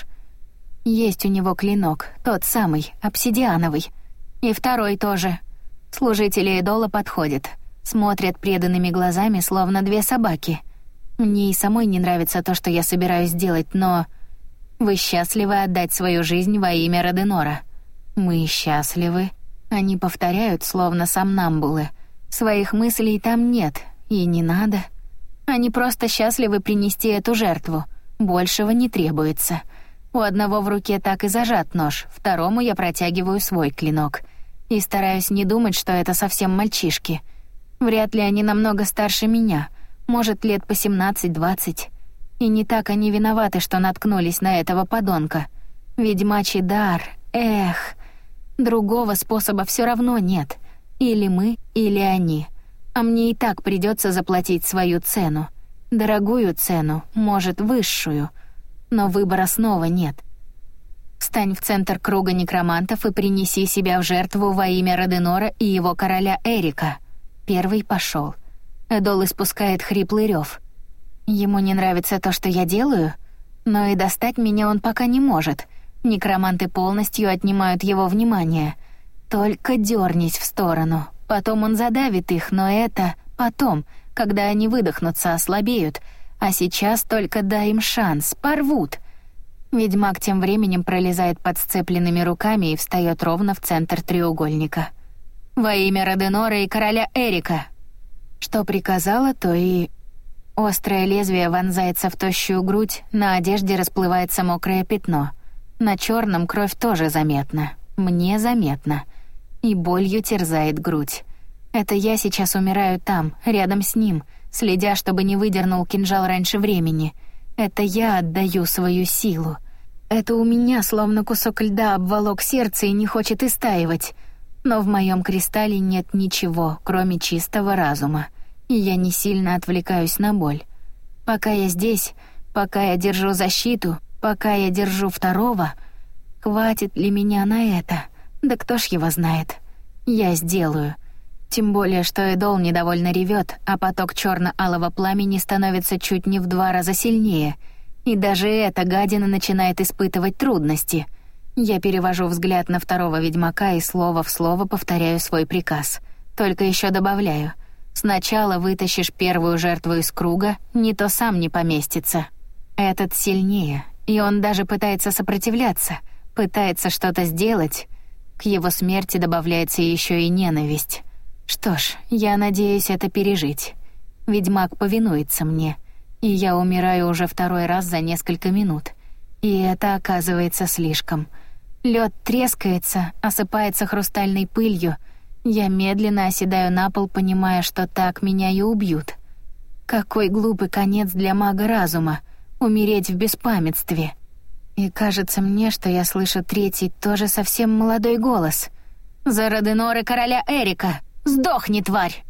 Есть у него клинок, тот самый, обсидиановый. И второй тоже. Служители идола подходят, смотрят преданными глазами, словно две собаки. Мне и самой не нравится то, что я собираюсь делать, но... Вы счастливы отдать свою жизнь во имя Роденора? Мы счастливы. Они повторяют, словно сомнамбулы. Своих мыслей там нет, и не надо. Они просто счастливы принести эту жертву. Большего не требуется. У одного в руке так и зажат нож, второму я протягиваю свой клинок. И стараюсь не думать, что это совсем мальчишки. Вряд ли они намного старше меня, может, лет по семнадцать-двадцать. И не так они виноваты, что наткнулись на этого подонка. Ведьмачий дар, эх. Другого способа все равно нет. Или мы, или они. А мне и так придется заплатить свою цену. Дорогую цену, может, высшую. Но выбора снова нет. Встань в центр круга некромантов и принеси себя в жертву во имя Роденора и его короля Эрика. Первый пошел. Эдол испускает хриплый рев. Ему не нравится то, что я делаю, но и достать меня он пока не может. Некроманты полностью отнимают его внимание. Только дёрнись в сторону. Потом он задавит их, но это потом, когда они выдохнутся, ослабеют. А сейчас только дай им шанс, порвут. Ведьмак тем временем пролезает под сцепленными руками и встает ровно в центр треугольника. «Во имя Роденора и короля Эрика!» Что приказала, то и... Острое лезвие вонзается в тощую грудь, на одежде расплывается мокрое пятно. На черном кровь тоже заметна. Мне заметно. И болью терзает грудь. Это я сейчас умираю там, рядом с ним, следя, чтобы не выдернул кинжал раньше времени. Это я отдаю свою силу. Это у меня словно кусок льда обволок сердце и не хочет истаивать. Но в моем кристалле нет ничего, кроме чистого разума. И я не сильно отвлекаюсь на боль. Пока я здесь, пока я держу защиту, пока я держу второго, хватит ли меня на это? Да кто ж его знает? Я сделаю. Тем более, что Эдол недовольно ревет, а поток черно-алого пламени становится чуть не в два раза сильнее. И даже эта гадина начинает испытывать трудности. Я перевожу взгляд на второго ведьмака и слово в слово повторяю свой приказ. Только еще добавляю: сначала вытащишь первую жертву из круга, не то сам не поместится. Этот сильнее, и он даже пытается сопротивляться, пытается что-то сделать. К его смерти добавляется еще и ненависть. Что ж, я надеюсь это пережить. Ведьмак повинуется мне, и я умираю уже второй раз за несколько минут. И это оказывается слишком. Лед трескается, осыпается хрустальной пылью. Я медленно оседаю на пол, понимая, что так меня и убьют. Какой глупый конец для мага разума — умереть в беспамятстве. И кажется мне, что я слышу третий, тоже совсем молодой голос. «За Роденоры короля Эрика! Сдохни, тварь!»